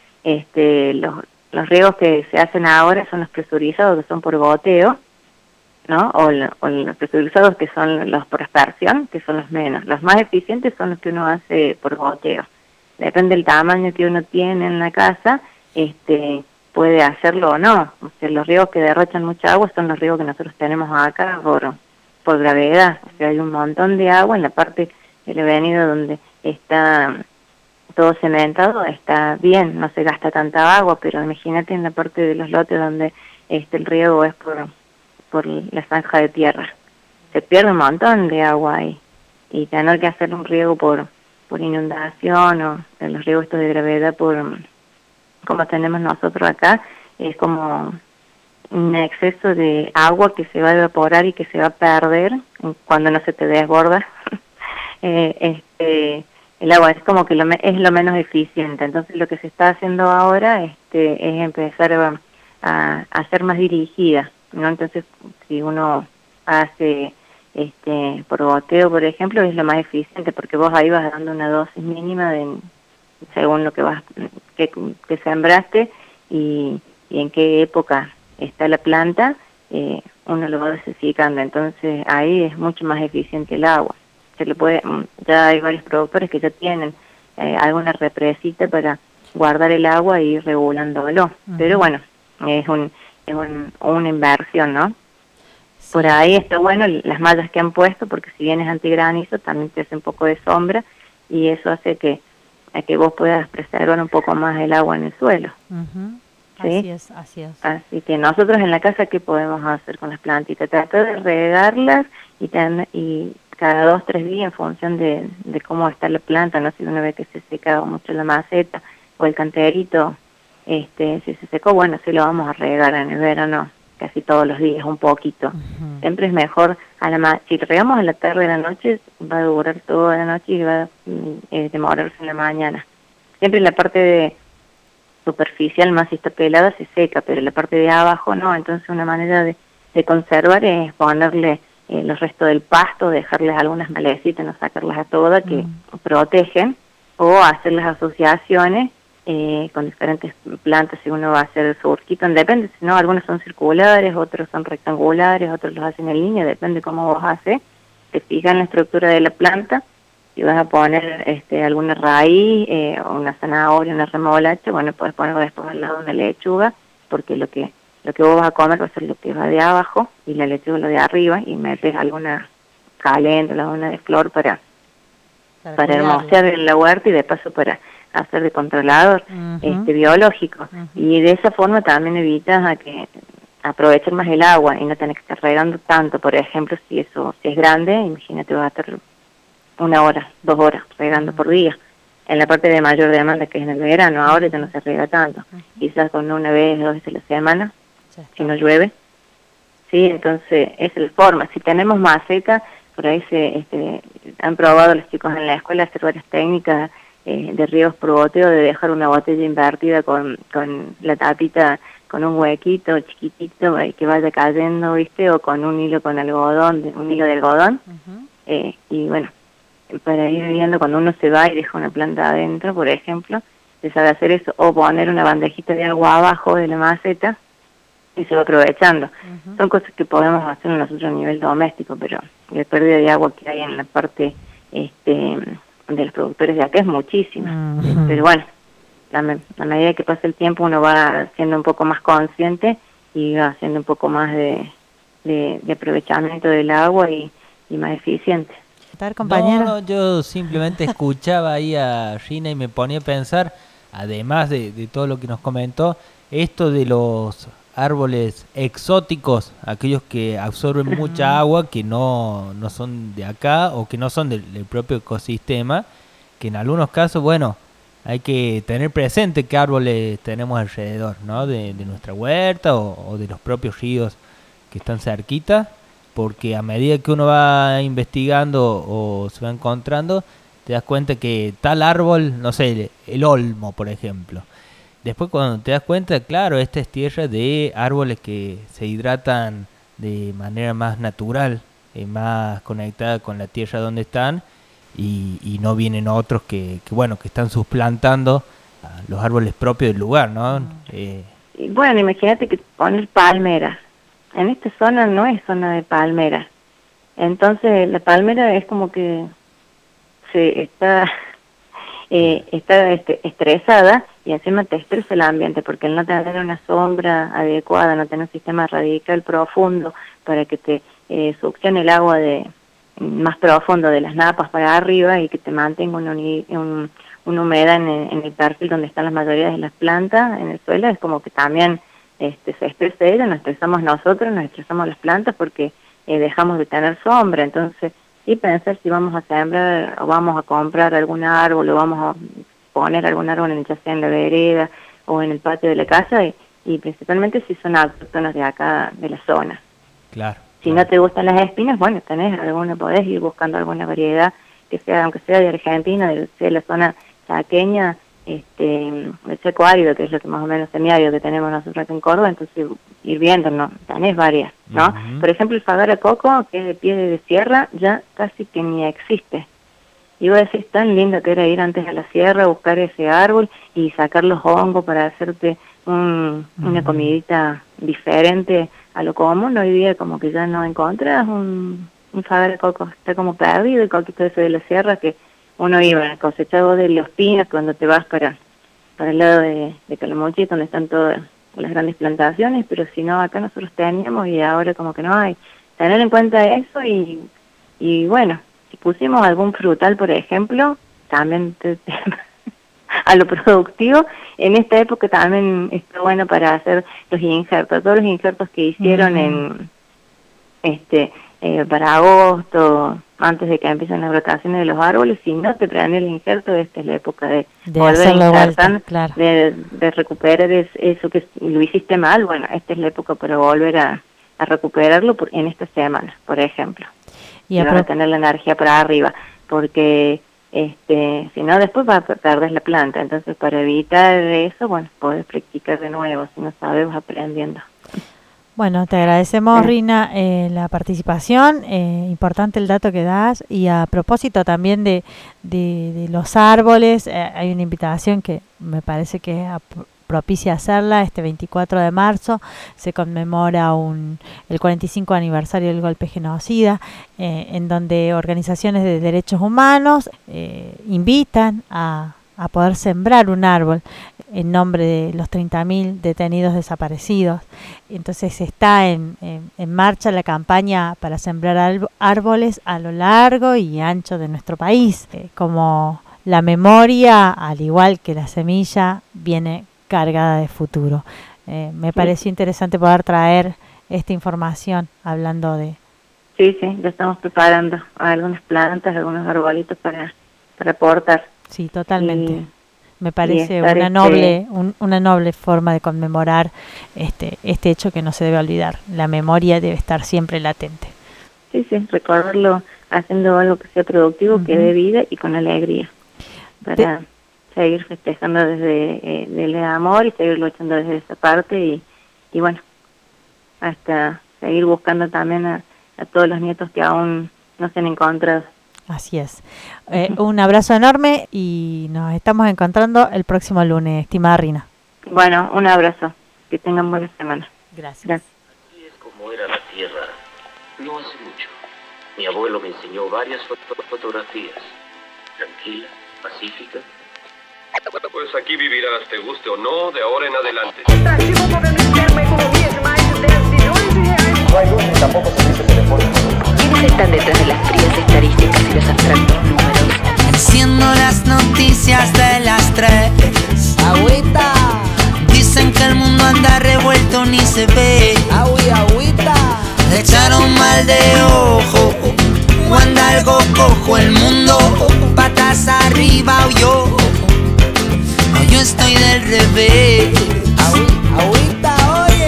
Este, los, los riegos que se hacen ahora son los presurizados, que son por goteo, ¿no? O, lo, o los presurizados que son los por aspersión, que son los menos. Los más eficientes son los que uno hace por goteo. Depende del tamaño que uno tiene en la casa, este... puede hacerlo o no. O sea, los riegos que derrochan mucha agua son los riegos que nosotros tenemos acá por, por gravedad. O sea, hay un montón de agua en la parte de la avenida donde está todo cementado, está bien, no se gasta tanta agua, pero imagínate en la parte de los lotes donde este el riego es por, por la zanja de tierra. Se pierde un montón de agua ahí. Y tener que hacer un riego por, por inundación o los riegos estos de gravedad por... como tenemos nosotros acá, es como un exceso de agua que se va a evaporar y que se va a perder cuando no se te desborda. eh, este, el agua es como que lo me, es lo menos eficiente. Entonces lo que se está haciendo ahora este, es empezar a, a, a ser más dirigida, ¿no? Entonces si uno hace este por goteo, por ejemplo, es lo más eficiente porque vos ahí vas dando una dosis mínima de según lo que vas que, que sembraste y, y en qué época está la planta, eh, uno lo va dosificando, entonces ahí es mucho más eficiente el agua. Se le puede, ya hay varios productores que ya tienen eh, alguna represita para guardar el agua y ir regulándolo, uh-huh. Pero bueno, es un es un, una inversión, ¿no? Sí. Por ahí está bueno las mallas que han puesto, porque si bien es antigranizo, también te hace un poco de sombra, y eso hace que, a que vos puedas preservar un poco más el agua en el suelo. Uh-huh. ¿Sí? Así es, así es. Así que nosotros en la casa, ¿qué podemos hacer con las plantitas? Tratar de regarlas y, ten, y cada dos, tres días en función de, de cómo está la planta, ¿no? Si uno ve que se seca mucho la maceta o el canterito, este, si se secó, bueno, sí lo vamos a regar en el verano casi todos los días, un poquito. Uh-huh. Siempre es mejor, a la ma si regamos a la tarde y a la noche, va a durar toda la noche y va a eh, demorarse en la mañana. Siempre la parte de superficial, más si está pelada, se seca, pero la parte de abajo no, entonces una manera de, de conservar es ponerle eh, los restos del pasto, dejarles algunas malecitas, no sacarlas a todas, que uh-huh. protegen, o hacer las asociaciones eh, con diferentes plantas, si uno va a hacer surquito, depende, si no, algunos son circulares, otros son rectangulares, otros los hacen en línea, depende cómo vos haces, te fijas en la estructura de la planta. Si vas a poner este, alguna raíz, eh, una zanahoria, una remolacha, bueno, puedes ponerlo después al lado de una lechuga, porque lo que lo que vos vas a comer va a ser lo que va de abajo y la lechuga lo de arriba, y metes alguna caléndula, alguna de flor para para, para hermosear en la huerta y de paso para hacer de controlador uh-huh. este biológico. Uh-huh. Y de esa forma también evitas a que aprovechen más el agua y no tenés que estar regando tanto. Por ejemplo, si eso si es grande, imagínate, vas a estar una hora, dos horas regando por día. En la parte de mayor demanda, que es en el verano, ahora ya no se riega tanto. Uh-huh. Quizás con una vez, dos veces a la semana, sí, si no llueve. Sí, entonces esa es la forma. Si tenemos maceta, por ahí se este, han probado los chicos en la escuela hacer varias técnicas eh, de riegos por goteo, de dejar una botella invertida con, con la tapita, con un huequito chiquitito eh, que vaya cayendo, ¿viste? O con un hilo con algodón, de, un hilo de algodón. Uh-huh. eh, y bueno, para ir viendo cuando uno se va y deja una planta adentro, por ejemplo, se sabe hacer eso, o poner una bandejita de agua abajo de la maceta y se va aprovechando. Uh-huh. Son cosas que podemos hacer nosotros a nivel doméstico, pero la pérdida de agua que hay en la parte este, de los productores de acá es muchísima. Uh-huh. Pero bueno, a me, medida que pasa el tiempo uno va siendo un poco más consciente y va haciendo un poco más de, de, de aprovechamiento del agua y, y más eficiente. Compañero. No, no, yo simplemente escuchaba ahí a Rina y me ponía a pensar, además de, de todo lo que nos comentó, esto de los árboles exóticos, aquellos que absorben uh-huh. mucha agua, que no, no son de acá o que no son del, del propio ecosistema, que en algunos casos, bueno, hay que tener presente qué árboles tenemos alrededor, ¿no? De, de nuestra huerta o, o de los propios ríos que están cerquita. Porque a medida que uno va investigando o se va encontrando, te das cuenta que tal árbol, no sé, el olmo, por ejemplo. Después cuando te das cuenta, claro, esta es tierra de árboles que se hidratan de manera más natural, eh, más conectada con la tierra donde están, y, y no vienen otros que, que, bueno, que están suplantando a los árboles propios del lugar, ¿no? Mm. Eh, bueno, imagínate que poner palmeras. En esta zona no es zona de palmera, entonces la palmera es como que se está eh, está este, estresada y encima te estresa el ambiente porque al no tener una sombra adecuada, no tener un sistema radical profundo para que te eh, succione el agua de más profundo de las napas para arriba y que te mantenga una, un, una humedad en el, en el perfil donde están las mayorías de las plantas en el suelo, es como que también Este, se estresa ella, nos estresamos nosotros, nos estresamos las plantas porque eh, dejamos de tener sombra. Entonces, sí pensar si vamos a sembrar o vamos a comprar algún árbol o vamos a poner algún árbol, ya sea en la vereda o en el patio de la casa, y, y principalmente si son autóctonos de acá, de la zona. Claro. Si claro. no te gustan las espinas, bueno, tenés alguna, podés ir buscando alguna variedad que sea, aunque sea de Argentina, de, de la zona chaqueña, este el seco árido, que es lo que más o menos semiárido que tenemos nosotros aquí en Córdoba, entonces ir viendo, ¿no? Tenés varias, ¿no? Uh-huh. Por ejemplo, el fagar a coco, que es de pie de sierra, ya casi que ni existe. Y vos decís, tan lindo que era ir antes a la sierra, buscar ese árbol y sacar los hongos para hacerte un, una comidita diferente a lo común. Hoy día como que ya no encontrás un, un saber de coco, está como perdido el coquito ese de la sierra que uno iba a cosechar vos de los pinos cuando te vas para, para el lado de, de Calamuchita, donde están todas las grandes plantaciones, pero si no, acá nosotros teníamos y ahora como que no hay. Tener en cuenta eso y, y bueno, si pusimos algún frutal, por ejemplo, también te, te, a lo productivo, en esta época también está bueno para hacer los injertos, todos los injertos que hicieron mm. en este eh, para agosto, antes de que empiecen las rotaciones de los árboles, si no te traen el injerto, esta es la época de, de volver a injertar, vuelta, claro. de, de recuperar es, eso que lo hiciste mal, bueno, esta es la época para volver a, a recuperarlo por, en esta semana, por ejemplo. Y a pro- tener la energía para arriba, porque este si no después vas a perder la planta. Entonces para evitar eso, bueno, podés practicar de nuevo, si no sabes vas aprendiendo. Bueno, te agradecemos, Rina, eh, la participación, eh, importante el dato que das, y a propósito también de, de, de los árboles, eh, hay una invitación que me parece que es a, propicia hacerla. Este veinticuatro de marzo se conmemora un, el cuarenta y cinco aniversario del golpe genocida, eh, en donde organizaciones de derechos humanos eh, invitan a, a poder sembrar un árbol en nombre de los treinta mil detenidos desaparecidos. Entonces está en, en, en marcha la campaña para sembrar árboles a lo largo y ancho de nuestro país. Eh, como la memoria, al igual que la semilla, viene cargada de futuro. Eh, me pareció interesante poder traer esta información hablando de... Sí, sí, ya estamos preparando algunas plantas, algunos arbolitos para, para aportar. Sí, totalmente. Y, me parece una noble un, una noble forma de conmemorar este este hecho que no se debe olvidar. La memoria debe estar siempre latente. Sí, sí, recordarlo haciendo algo que sea productivo, uh-huh. que dé vida y con alegría. Para... De- seguir festejando desde eh, el amor y seguir luchando desde esa parte y, y bueno, hasta seguir buscando también a, a todos los nietos que aún no se han encontrado. Así es. Eh, un abrazo enorme y nos estamos encontrando el próximo lunes, estimada Rina. Bueno, un abrazo. Que tengan buena semana. Gracias. Gracias. Así es como era la tierra. No hace mucho. Mi abuelo me enseñó varias foto- fotografías. Tranquila, pacífica. Pues aquí vivirás, te guste o no, de ahora en adelante. No hay luz ni tampoco servicio telefónico. ¿Quiénes están detrás de las frías estadísticas y los abstractos números? Enciendo las noticias de las tres. Agüita. Dicen que el mundo anda revuelto, ni se ve. Agüi, agüita. Le echaron mal de ojo. O anda algo cojo el mundo. Patas arriba o yo. O yo estoy del revés. Agüi, agüita, oye.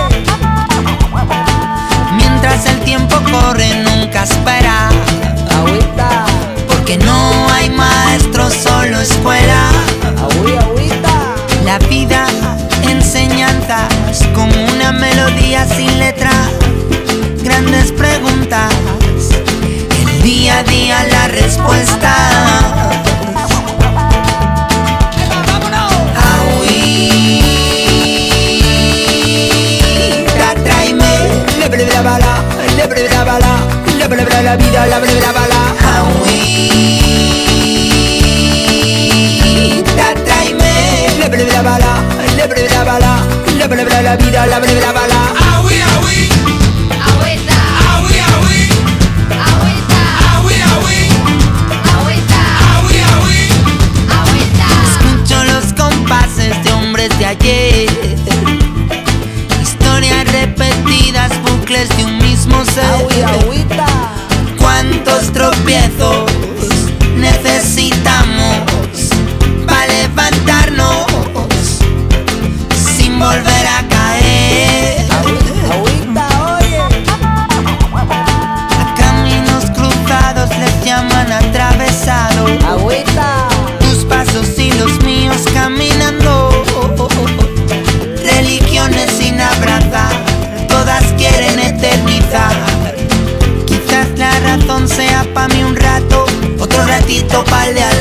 Mientras el tiempo corre nunca espera. Agüita. Porque no hay maestro, solo escuela. Agüi, agüita. La vida, enseñanzas, como una melodía sin letra. Grandes preguntas, el día a día la respuesta. Agüita, tráeme. Le bre la bala, le bre la bala, le bre la vida, la bre la bala. Agüita, tráeme. Le bre la bala, le bre la bala, le bre la vida, la bre la bala. Agüi, agüi. De hombres de ayer, historias repetidas, bucles de un mismo ser. Agüita. ¿Cuántos tropiezos necesitamos para levantarnos sin volver a caer? Agüita, oye. A caminos cruzados les llaman atravesado. Agüita. Tus pasos y los míos caminando. Religiones sin abrazar, todas quieren eternizar. Quizás la razón sea pa' mí un rato, otro ratito pa'l de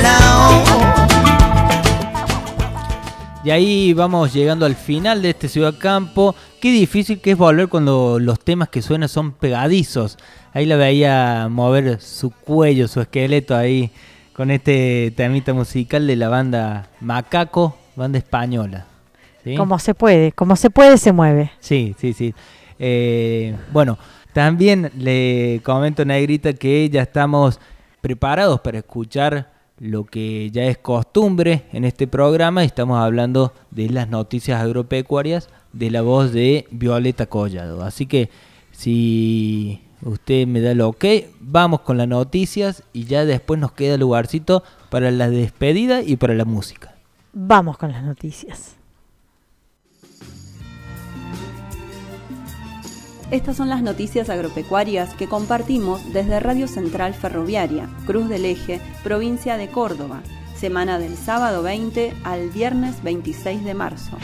Y ahí vamos llegando al final de este Ciudad Campo. Qué difícil que es volver cuando los temas que suenan son pegadizos. Ahí la veía mover su cuello, su esqueleto ahí con este temita musical de la banda Macaco, banda española. ¿Sí? Como se puede, como se puede se mueve. Sí, sí, sí. Eh, bueno, también le comento, Negrita, que ya estamos preparados para escuchar lo que ya es costumbre en este programa. Estamos hablando de las noticias agropecuarias de la voz de Violeta Collado. Así que si usted me da el ok, vamos con las noticias y ya después nos queda lugarcito para la despedida y para la música. Vamos con las noticias. Estas son las noticias agropecuarias que compartimos desde Radio Central Ferroviaria, Cruz del Eje, provincia de Córdoba, semana del sábado veinte al viernes veintiséis de marzo.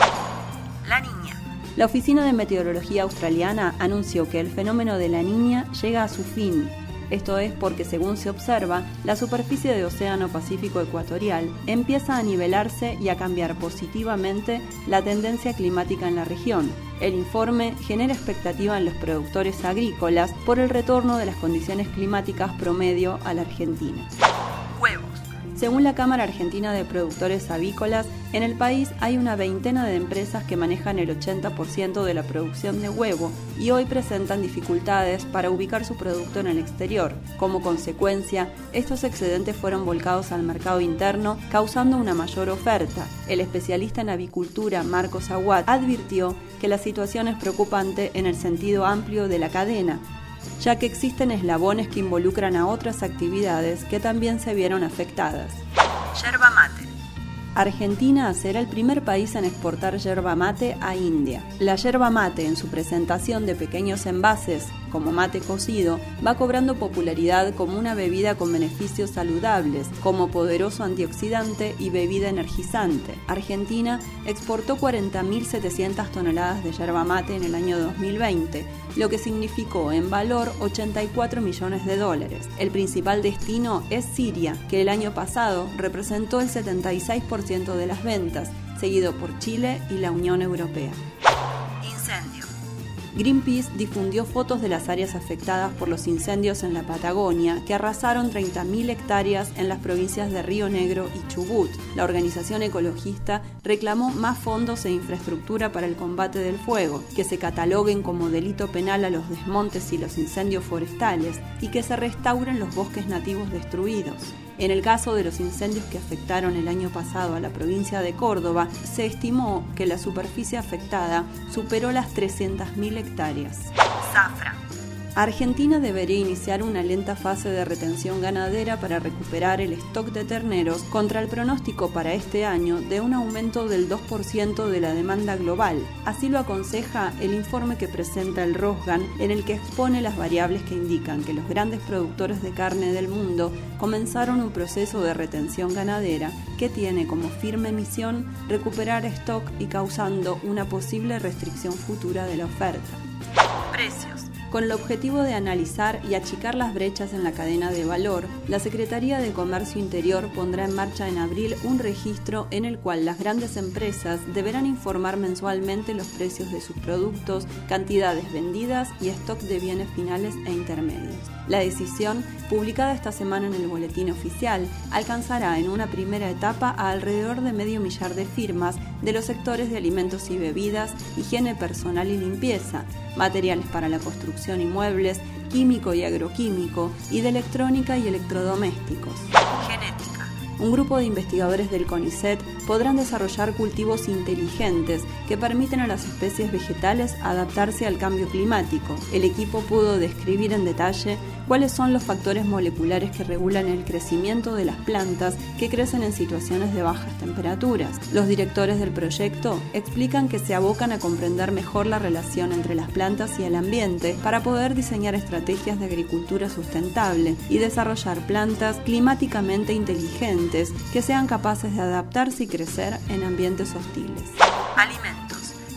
La Niña. La Oficina de Meteorología Australiana anunció que el fenómeno de la Niña llega a su fin. Esto es porque, según se observa, la superficie del Océano Pacífico Ecuatorial empieza a nivelarse y a cambiar positivamente la tendencia climática en la región. El informe genera expectativa en los productores agrícolas por el retorno de las condiciones climáticas promedio a la Argentina. Huevos. Según la Cámara Argentina de Productores Avícolas, en el país hay una veintena de empresas que manejan el ochenta por ciento de la producción de huevo y hoy presentan dificultades para ubicar su producto en el exterior. Como consecuencia, estos excedentes fueron volcados al mercado interno, causando una mayor oferta. El especialista en avicultura Marcos Aguad advirtió que la situación es preocupante en el sentido amplio de la cadena, ya que existen eslabones que involucran a otras actividades que también se vieron afectadas. Yerba mate. Argentina será el primer país en exportar yerba mate a India. La yerba mate, en su presentación de pequeños envases, como mate cocido, va cobrando popularidad como una bebida con beneficios saludables, como poderoso antioxidante y bebida energizante. Argentina exportó cuarenta mil setecientas toneladas de yerba mate en el año dos mil veinte, lo que significó en valor ochenta y cuatro millones de dólares. El principal destino es Siria, que el año pasado representó el setenta y seis por ciento de las ventas, seguido por Chile y la Unión Europea. Incendio. Greenpeace difundió fotos de las áreas afectadas por los incendios en la Patagonia, que arrasaron treinta mil hectáreas en las provincias de Río Negro y Chubut. La organización ecologista reclamó más fondos e infraestructura para el combate del fuego, que se cataloguen como delito penal a los desmontes y los incendios forestales y que se restauren los bosques nativos destruidos. En el caso de los incendios que afectaron el año pasado a la provincia de Córdoba, se estimó que la superficie afectada superó las trescientas mil hectáreas. Zafra. Argentina debería iniciar una lenta fase de retención ganadera para recuperar el stock de terneros contra el pronóstico para este año de un aumento del dos por ciento de la demanda global. Así lo aconseja el informe que presenta el Rosgan, en el que expone las variables que indican que los grandes productores de carne del mundo comenzaron un proceso de retención ganadera que tiene como firme misión recuperar stock y causando una posible restricción futura de la oferta. Precios. Con el objetivo de analizar y achicar las brechas en la cadena de valor, la Secretaría de Comercio Interior pondrá en marcha en abril un registro en el cual las grandes empresas deberán informar mensualmente los precios de sus productos, cantidades vendidas y stock de bienes finales e intermedios. La decisión, publicada esta semana en el Boletín Oficial, alcanzará en una primera etapa a alrededor de medio millar de firmas de los sectores de alimentos y bebidas, higiene personal y limpieza, materiales para la construcción y muebles, químico y agroquímico, y de electrónica y electrodomésticos. Genética. Un grupo de investigadores del CONICET podrán desarrollar cultivos inteligentes que permiten a las especies vegetales adaptarse al cambio climático. El equipo pudo describir en detalle cuáles son los factores moleculares que regulan el crecimiento de las plantas que crecen en situaciones de bajas temperaturas. Los directores del proyecto explican que se abocan a comprender mejor la relación entre las plantas y el ambiente para poder diseñar estrategias de agricultura sustentable y desarrollar plantas climáticamente inteligentes que sean capaces de adaptarse y crecer en ambientes hostiles. Alimentos.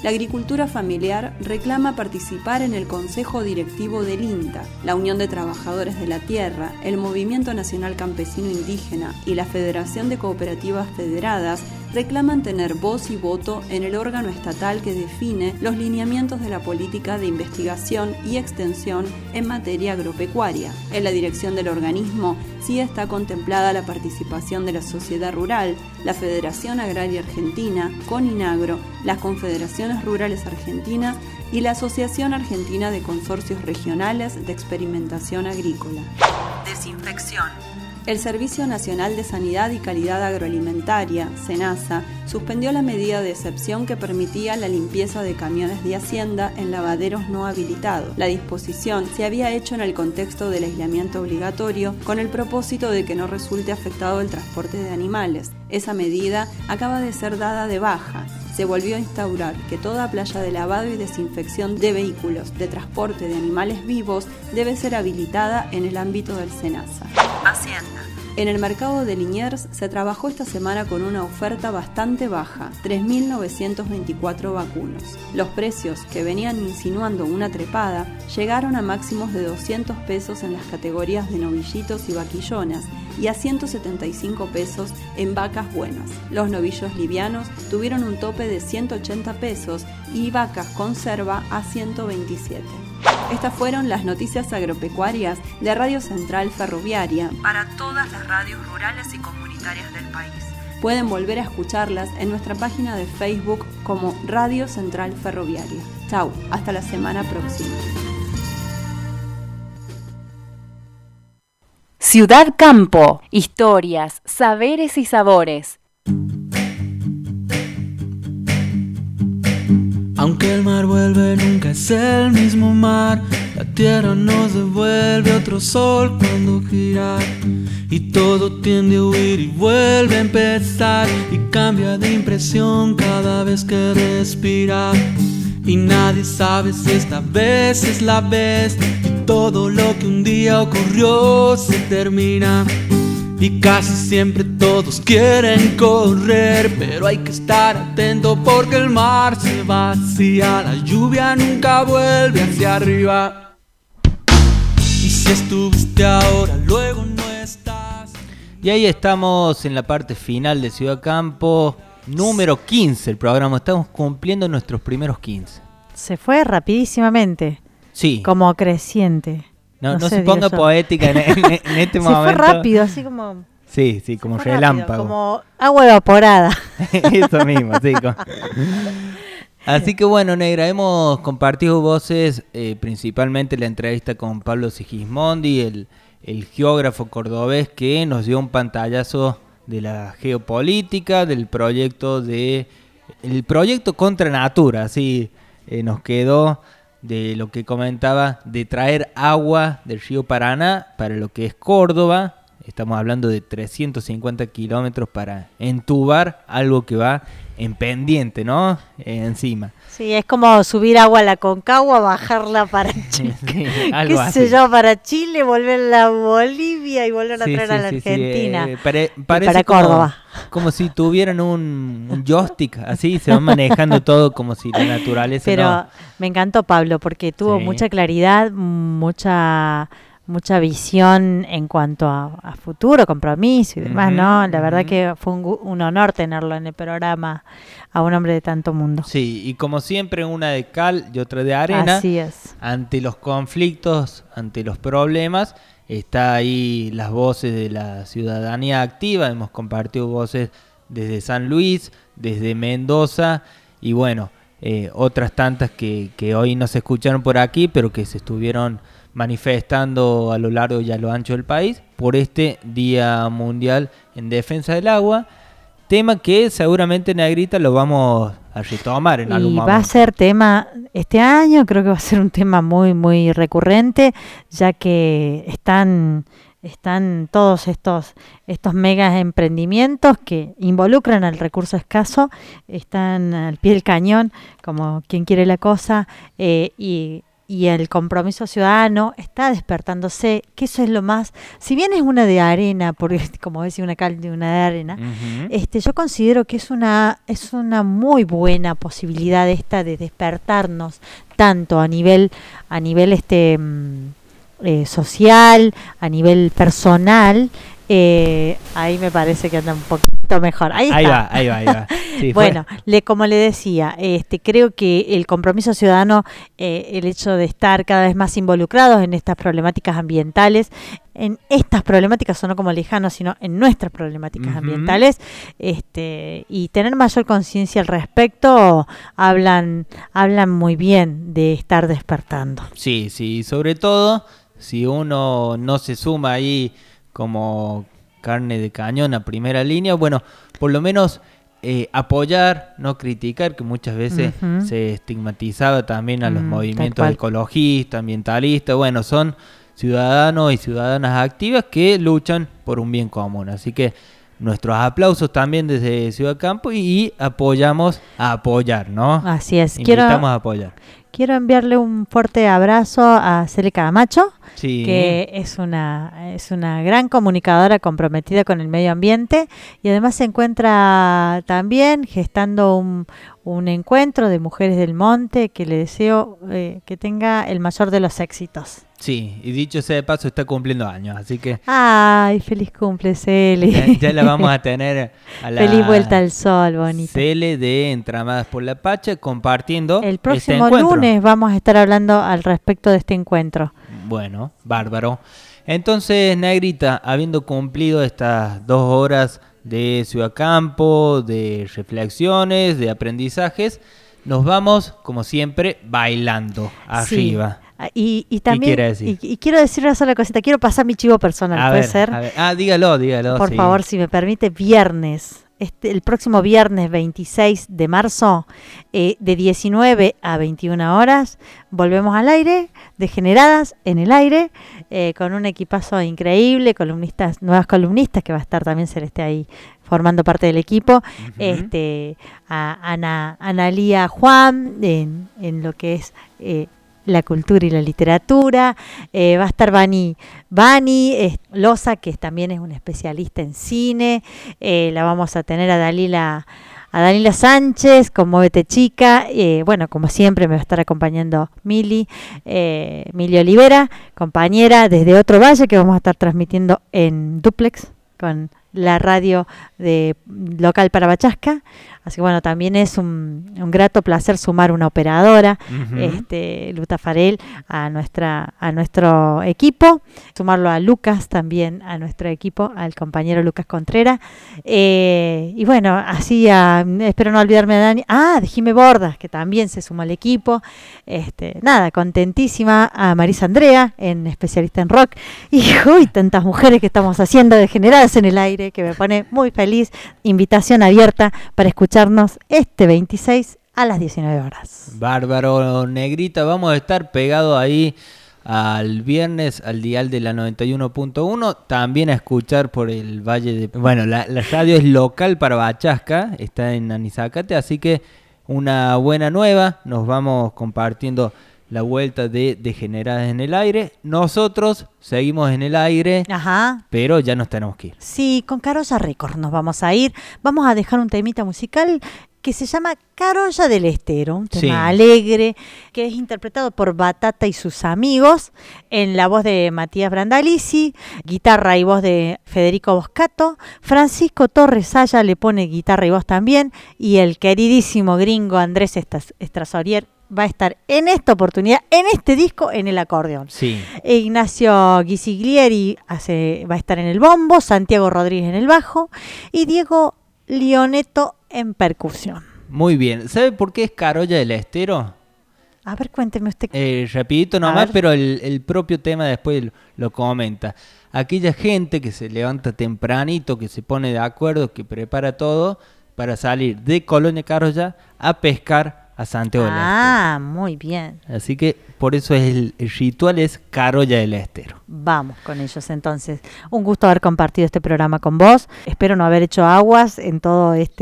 La agricultura familiar reclama participar en el Consejo Directivo del INTA, la Unión de Trabajadores de la Tierra, el Movimiento Nacional Campesino Indígena y la Federación de Cooperativas Federadas reclaman tener voz y voto en el órgano estatal que define los lineamientos de la política de investigación y extensión en materia agropecuaria. En la dirección del organismo sí está contemplada la participación de la sociedad rural, la Federación Agraria Argentina, CONINAGRO, las Confederaciones Rurales Argentinas y la Asociación Argentina de Consorcios Regionales de Experimentación Agrícola. Desinfección. El Servicio Nacional de Sanidad y Calidad Agroalimentaria, SENASA, suspendió la medida de excepción que permitía la limpieza de camiones de Hacienda en lavaderos no habilitados. La disposición se había hecho en el contexto del aislamiento obligatorio con el propósito de que no resulte afectado el transporte de animales. Esa medida acaba de ser dada de baja. Se volvió a instaurar que toda playa de lavado y desinfección de vehículos de transporte de animales vivos debe ser habilitada en el ámbito del SENASA. Hacienda. En el mercado de Liniers se trabajó esta semana con una oferta bastante baja, tres mil novecientos veinticuatro vacunos. Los precios, que venían insinuando una trepada, llegaron a máximos de doscientos pesos en las categorías de novillitos y vaquillonas y a ciento setenta y cinco pesos en vacas buenas. Los novillos livianos tuvieron un tope de ciento ochenta pesos y vacas conserva a ciento veintisiete. Estas fueron las noticias agropecuarias de Radio Central Ferroviaria para todas las radios rurales y comunitarias del país. Pueden volver a escucharlas en nuestra página de Facebook como Radio Central Ferroviaria. Chau, hasta la semana próxima. Ciudad Campo, historias, saberes y sabores. Aunque el mar vuelve, nunca es el mismo mar. La tierra nos devuelve otro sol cuando gira. Y todo tiende a huir y vuelve a empezar. Y cambia de impresión cada vez que respira. Y nadie sabe si esta vez es la vez. Y todo lo que un día ocurrió se termina. Y casi siempre todos quieren correr, pero hay que estar atento porque el mar se vacía, la lluvia nunca vuelve hacia arriba. Y si estuviste ahora, luego no estás. Y ahí estamos en la parte final de Ciudad Campo, número quince el programa. Estamos cumpliendo nuestros primeros quince. Se fue rapidísimamente. Sí. Como creciente. No, no, no sé, se ponga poética en, en, en este se momento. Se fue rápido, así como... Sí, sí, como relámpago. Rápido, como agua evaporada. Eso mismo, sí. Como... Así que bueno, Negra, hemos compartido voces, eh, principalmente la entrevista con Pablo Sigismondi, el, el geógrafo cordobés que nos dio un pantallazo de la geopolítica, del proyecto de... El proyecto Contra Natura, así eh, nos quedó... de lo que comentaba, de traer agua del río Paraná para lo que es Córdoba. Estamos hablando de trescientos cincuenta kilómetros para entubar algo que va en pendiente, ¿no? Eh, encima. Sí, es como subir agua a la Concagua, bajarla para Chile. Sí, algo ¿Qué así. sé yo? Para Chile, volverla a Bolivia y volver a sí, traer sí, a la sí, Argentina. Sí, eh, pare, parece para como, Córdoba. Como si tuvieran un, un joystick, así se van manejando todo como si la naturaleza. Pero no. Me encantó Pablo porque tuvo sí. mucha claridad, mucha... mucha visión en cuanto a, a futuro, compromiso y demás, uh-huh, ¿no? La uh-huh. verdad que fue un, un honor tenerlo en el programa, a un hombre de tanto mundo. Sí, y como siempre, una de cal y otra de arena. Así es. Ante los conflictos, ante los problemas, está ahí las voces de la ciudadanía activa. Hemos compartido voces desde San Luis, desde Mendoza y bueno, eh, otras tantas que, que hoy no se escucharon por aquí, pero que se estuvieron manifestando a lo largo y a lo ancho del país por este Día Mundial en Defensa del Agua, tema que seguramente, Negrita, lo vamos a retomar en algún momento. Y va a ser tema este año, creo que va a ser un tema muy muy recurrente, ya que están están todos estos estos megas emprendimientos que involucran al recurso escaso, están al pie del cañón, como quien quiere la cosa, eh, y y el compromiso ciudadano está despertándose, que eso es lo más, si bien es una de arena, porque como decía una cal de una de arena, uh-huh. este, yo considero que es una, es una muy buena posibilidad esta de despertarnos tanto a nivel, a nivel este eh, social, a nivel personal. Eh, ahí me parece que anda un poquito mejor. Ahí, ahí está. va, ahí va, ahí va. Sí, bueno, le, como le decía, este, creo que el compromiso ciudadano, eh, el hecho de estar cada vez más involucrados en estas problemáticas ambientales, en estas problemáticas, no como lejanos, sino en nuestras problemáticas uh-huh. ambientales, este, y tener mayor conciencia al respecto, hablan, hablan muy bien de estar despertando. Sí, sí, sobre todo si uno no se suma ahí como carne de cañón a primera línea, bueno, por lo menos eh, apoyar, no criticar, que muchas veces uh-huh. se estigmatizaba también a los mm, movimientos ecologistas, ambientalistas, bueno, son ciudadanos y ciudadanas activas que luchan por un bien común, así que nuestros aplausos también desde Ciudad Campo y, y apoyamos a apoyar, ¿no? Así es. Invitamos quiero, a apoyar. Quiero enviarle un fuerte abrazo a Cele Camacho, sí. que es una, es una gran comunicadora comprometida con el medio ambiente y además se encuentra también gestando un, un encuentro de mujeres del monte que le deseo eh, que tenga el mayor de los éxitos. Sí, y dicho sea de paso, está cumpliendo años, así que... ¡Ay, feliz cumple, Cele! Ya, ya la vamos a tener a la... Feliz vuelta al sol, bonita. Cele de Entramadas por la Pacha, compartiendo el próximo este lunes vamos a estar hablando al respecto de este encuentro. Bueno, bárbaro. Entonces, Negrita, habiendo cumplido estas dos horas de Ciudad Campo, de reflexiones, de aprendizajes, nos vamos, como siempre, bailando arriba. Sí. Y, y también, ¿qué quiere decir? Y, y quiero decir una sola cosita, quiero pasar mi chivo personal, a ¿puede ver, ser? A ver. Ah, dígalo, dígalo. Por sí. favor, si me permite, viernes, este, el próximo viernes veintiséis de marzo, eh, de diecinueve a veintiuna horas, volvemos al aire, Degeneradas en el aire, eh, con un equipazo increíble, columnistas, nuevas columnistas, que va a estar también Celeste ahí formando parte del equipo, uh-huh. este, a Ana, Analía Juan, en, en lo que es... Eh, la cultura y la literatura, eh, va a estar Vani, Vani eh, Loza, que también es una especialista en cine, eh, la vamos a tener a Dalila, a Dalila Sánchez con Móvete Chica, eh, bueno, como siempre me va a estar acompañando Mili, eh, Mili Olivera, compañera desde otro valle que vamos a estar transmitiendo en Duplex con la radio de local para Bachasca. Así que bueno, también es un, un grato placer sumar una operadora, uh-huh. este, Luta Farel, a nuestra, a nuestro equipo, sumarlo a Lucas también, a nuestro equipo, al compañero Lucas Contreras. Eh, y bueno, así a, espero no olvidarme de Dani, ah, de Jime Bordas, que también se sumó al equipo. Este, nada, contentísima a Marisa Andrea, en especialista en rock. Y uy, tantas mujeres que estamos haciendo Degeneradas en el aire, que me pone muy feliz. Invitación abierta para escuchar este veintiséis a las diecinueve horas. Bárbaro, Negrita, vamos a estar pegados ahí al viernes al dial de la noventa y uno punto uno, también a escuchar por el Valle de... Bueno, la, la radio es local para Bachasca, está en Anizacate, así que una buena nueva, nos vamos compartiendo la vuelta de Degeneradas en el aire. Nosotros seguimos en el aire, ajá, pero ya nos tenemos que ir. Sí, con Carolla Records nos vamos a ir. Vamos a dejar un temita musical que se llama Carolla del Estero, un tema sí. alegre, que es interpretado por Batata y sus amigos, en la voz de Matías Brandalici, guitarra y voz de Federico Boscato, Francisco Torres Saya le pone guitarra y voz también, y el queridísimo gringo Andrés Estrasorier va a estar en esta oportunidad, en este disco, en el acordeón. Sí. Ignacio Guisiglieri hace, va a estar en el bombo, Santiago Rodríguez en el bajo y Diego Lioneto en percusión. Muy bien. ¿Sabe por qué es Carolla del Estero? A ver, cuénteme usted. Eh, rapidito nomás, pero el, el propio tema después lo, lo comenta. Aquella gente que se levanta tempranito, que se pone de acuerdo, que prepara todo para salir de Colonia Carolla a pescar a Santiago del Estero. Ah, muy bien. Así que por eso es el, el ritual es Carolla del Estero. Vamos con ellos entonces. Un gusto haber compartido este programa con vos. Espero no haber hecho aguas en todo este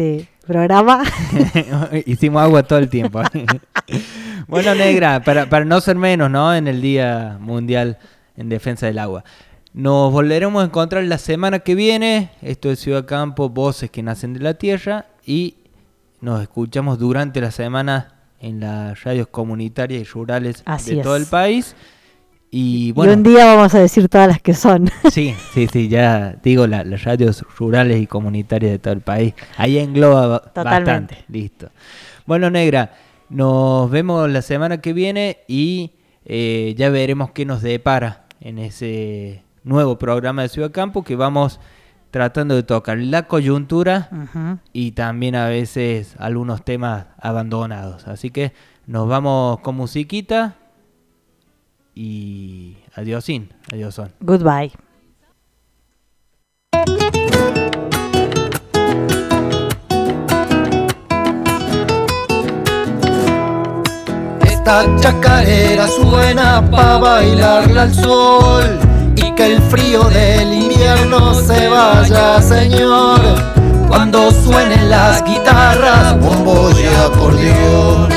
programa. Hicimos agua todo el tiempo. Bueno, Negra, para, para no ser menos, ¿no? En el Día Mundial en Defensa del Agua. Nos volveremos a encontrar la semana que viene. Esto es Ciudad Campo, voces que nacen de la tierra. Y nos escuchamos durante la semana en las radios comunitarias y rurales Así de es. todo el país. Y, bueno, y un día vamos a decir todas las que son. Sí, sí, sí, ya digo, la, las radios rurales y comunitarias de todo el país. Ahí engloba Totalmente. bastante. Listo. Bueno, Negra, nos vemos la semana que viene y eh, ya veremos qué nos depara en ese nuevo programa de Ciudad Campo, que vamos tratando de tocar la coyuntura uh-huh. y también a veces algunos temas abandonados. Así que nos vamos con musiquita y adiósín, adiósón. Goodbye. Esta chacarera suena pa' bailarla al sol y que el frío del invierno se vaya, señor. Cuando suenen las guitarras, bombo y acordeón.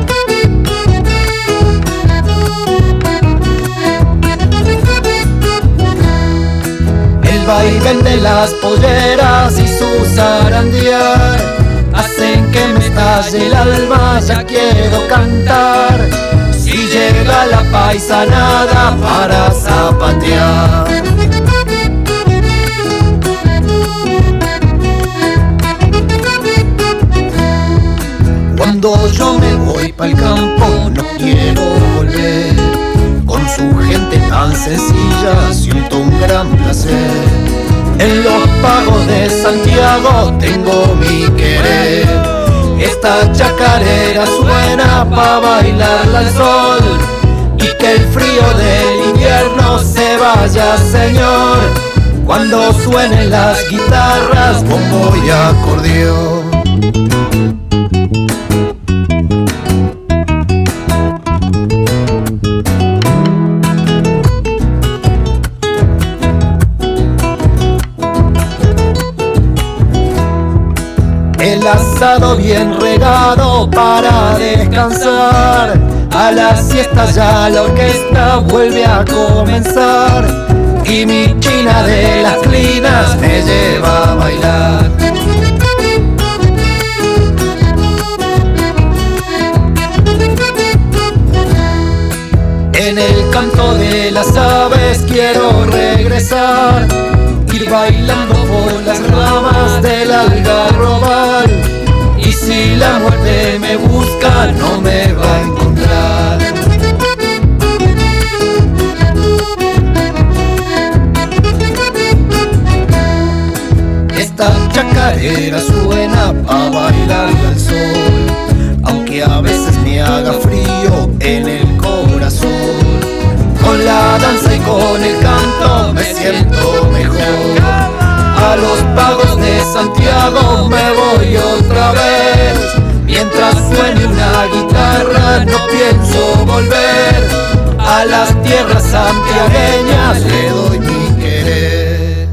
El vaivén de las polleras y su zarandear hacen que me estalle el alma, ya quiero cantar. Si llega la paisanada para zapatear. Cuando yo me voy pa'l campo no quiero volver. Con su gente tan sencilla siento un gran placer. En los pagos de Santiago tengo mi querer. Esta chacarera suena pa' bailarla al sol y que el frío del invierno se vaya, señor. Cuando suenen las guitarras, bombo y acordeón. El asado bien regado para descansar. A la siesta ya la orquesta vuelve a comenzar. Y mi china de las clinas me lleva a bailar. En el canto de las aves quiero regresar. Ir bailando por las ramas del algarrobal. Y si la muerte me busca no me va a encontrar. Esta chacarera suena pa' bailar al sol, aunque a veces me haga frío en el corazón. Con la danza y con el canto me siento mejor. A los pagos de Santiago me voy otra vez. Mientras suene una guitarra no pienso volver. A las tierras santiagueñas le doy mi querer.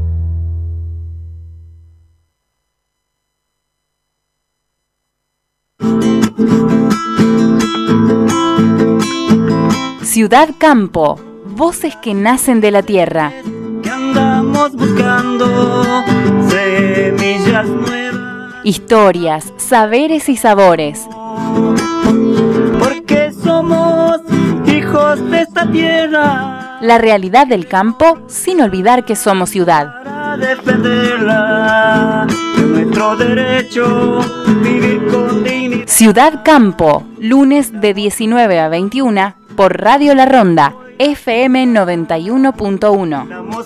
Ciudad Campo, voces que nacen de la tierra. Que andamos buscando semillas nuevas. Historias, saberes y sabores. Porque somos hijos de esta tierra. La realidad del campo sin olvidar que somos ciudad. Para defenderla, de nuestro derecho, vivir con dignidad. Ciudad Campo, lunes de diecinueve a veintiuna por Radio La Ronda, F M noventa y uno punto uno. Estamos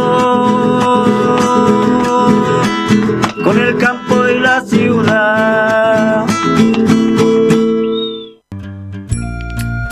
unidos con el campo y la ciudad.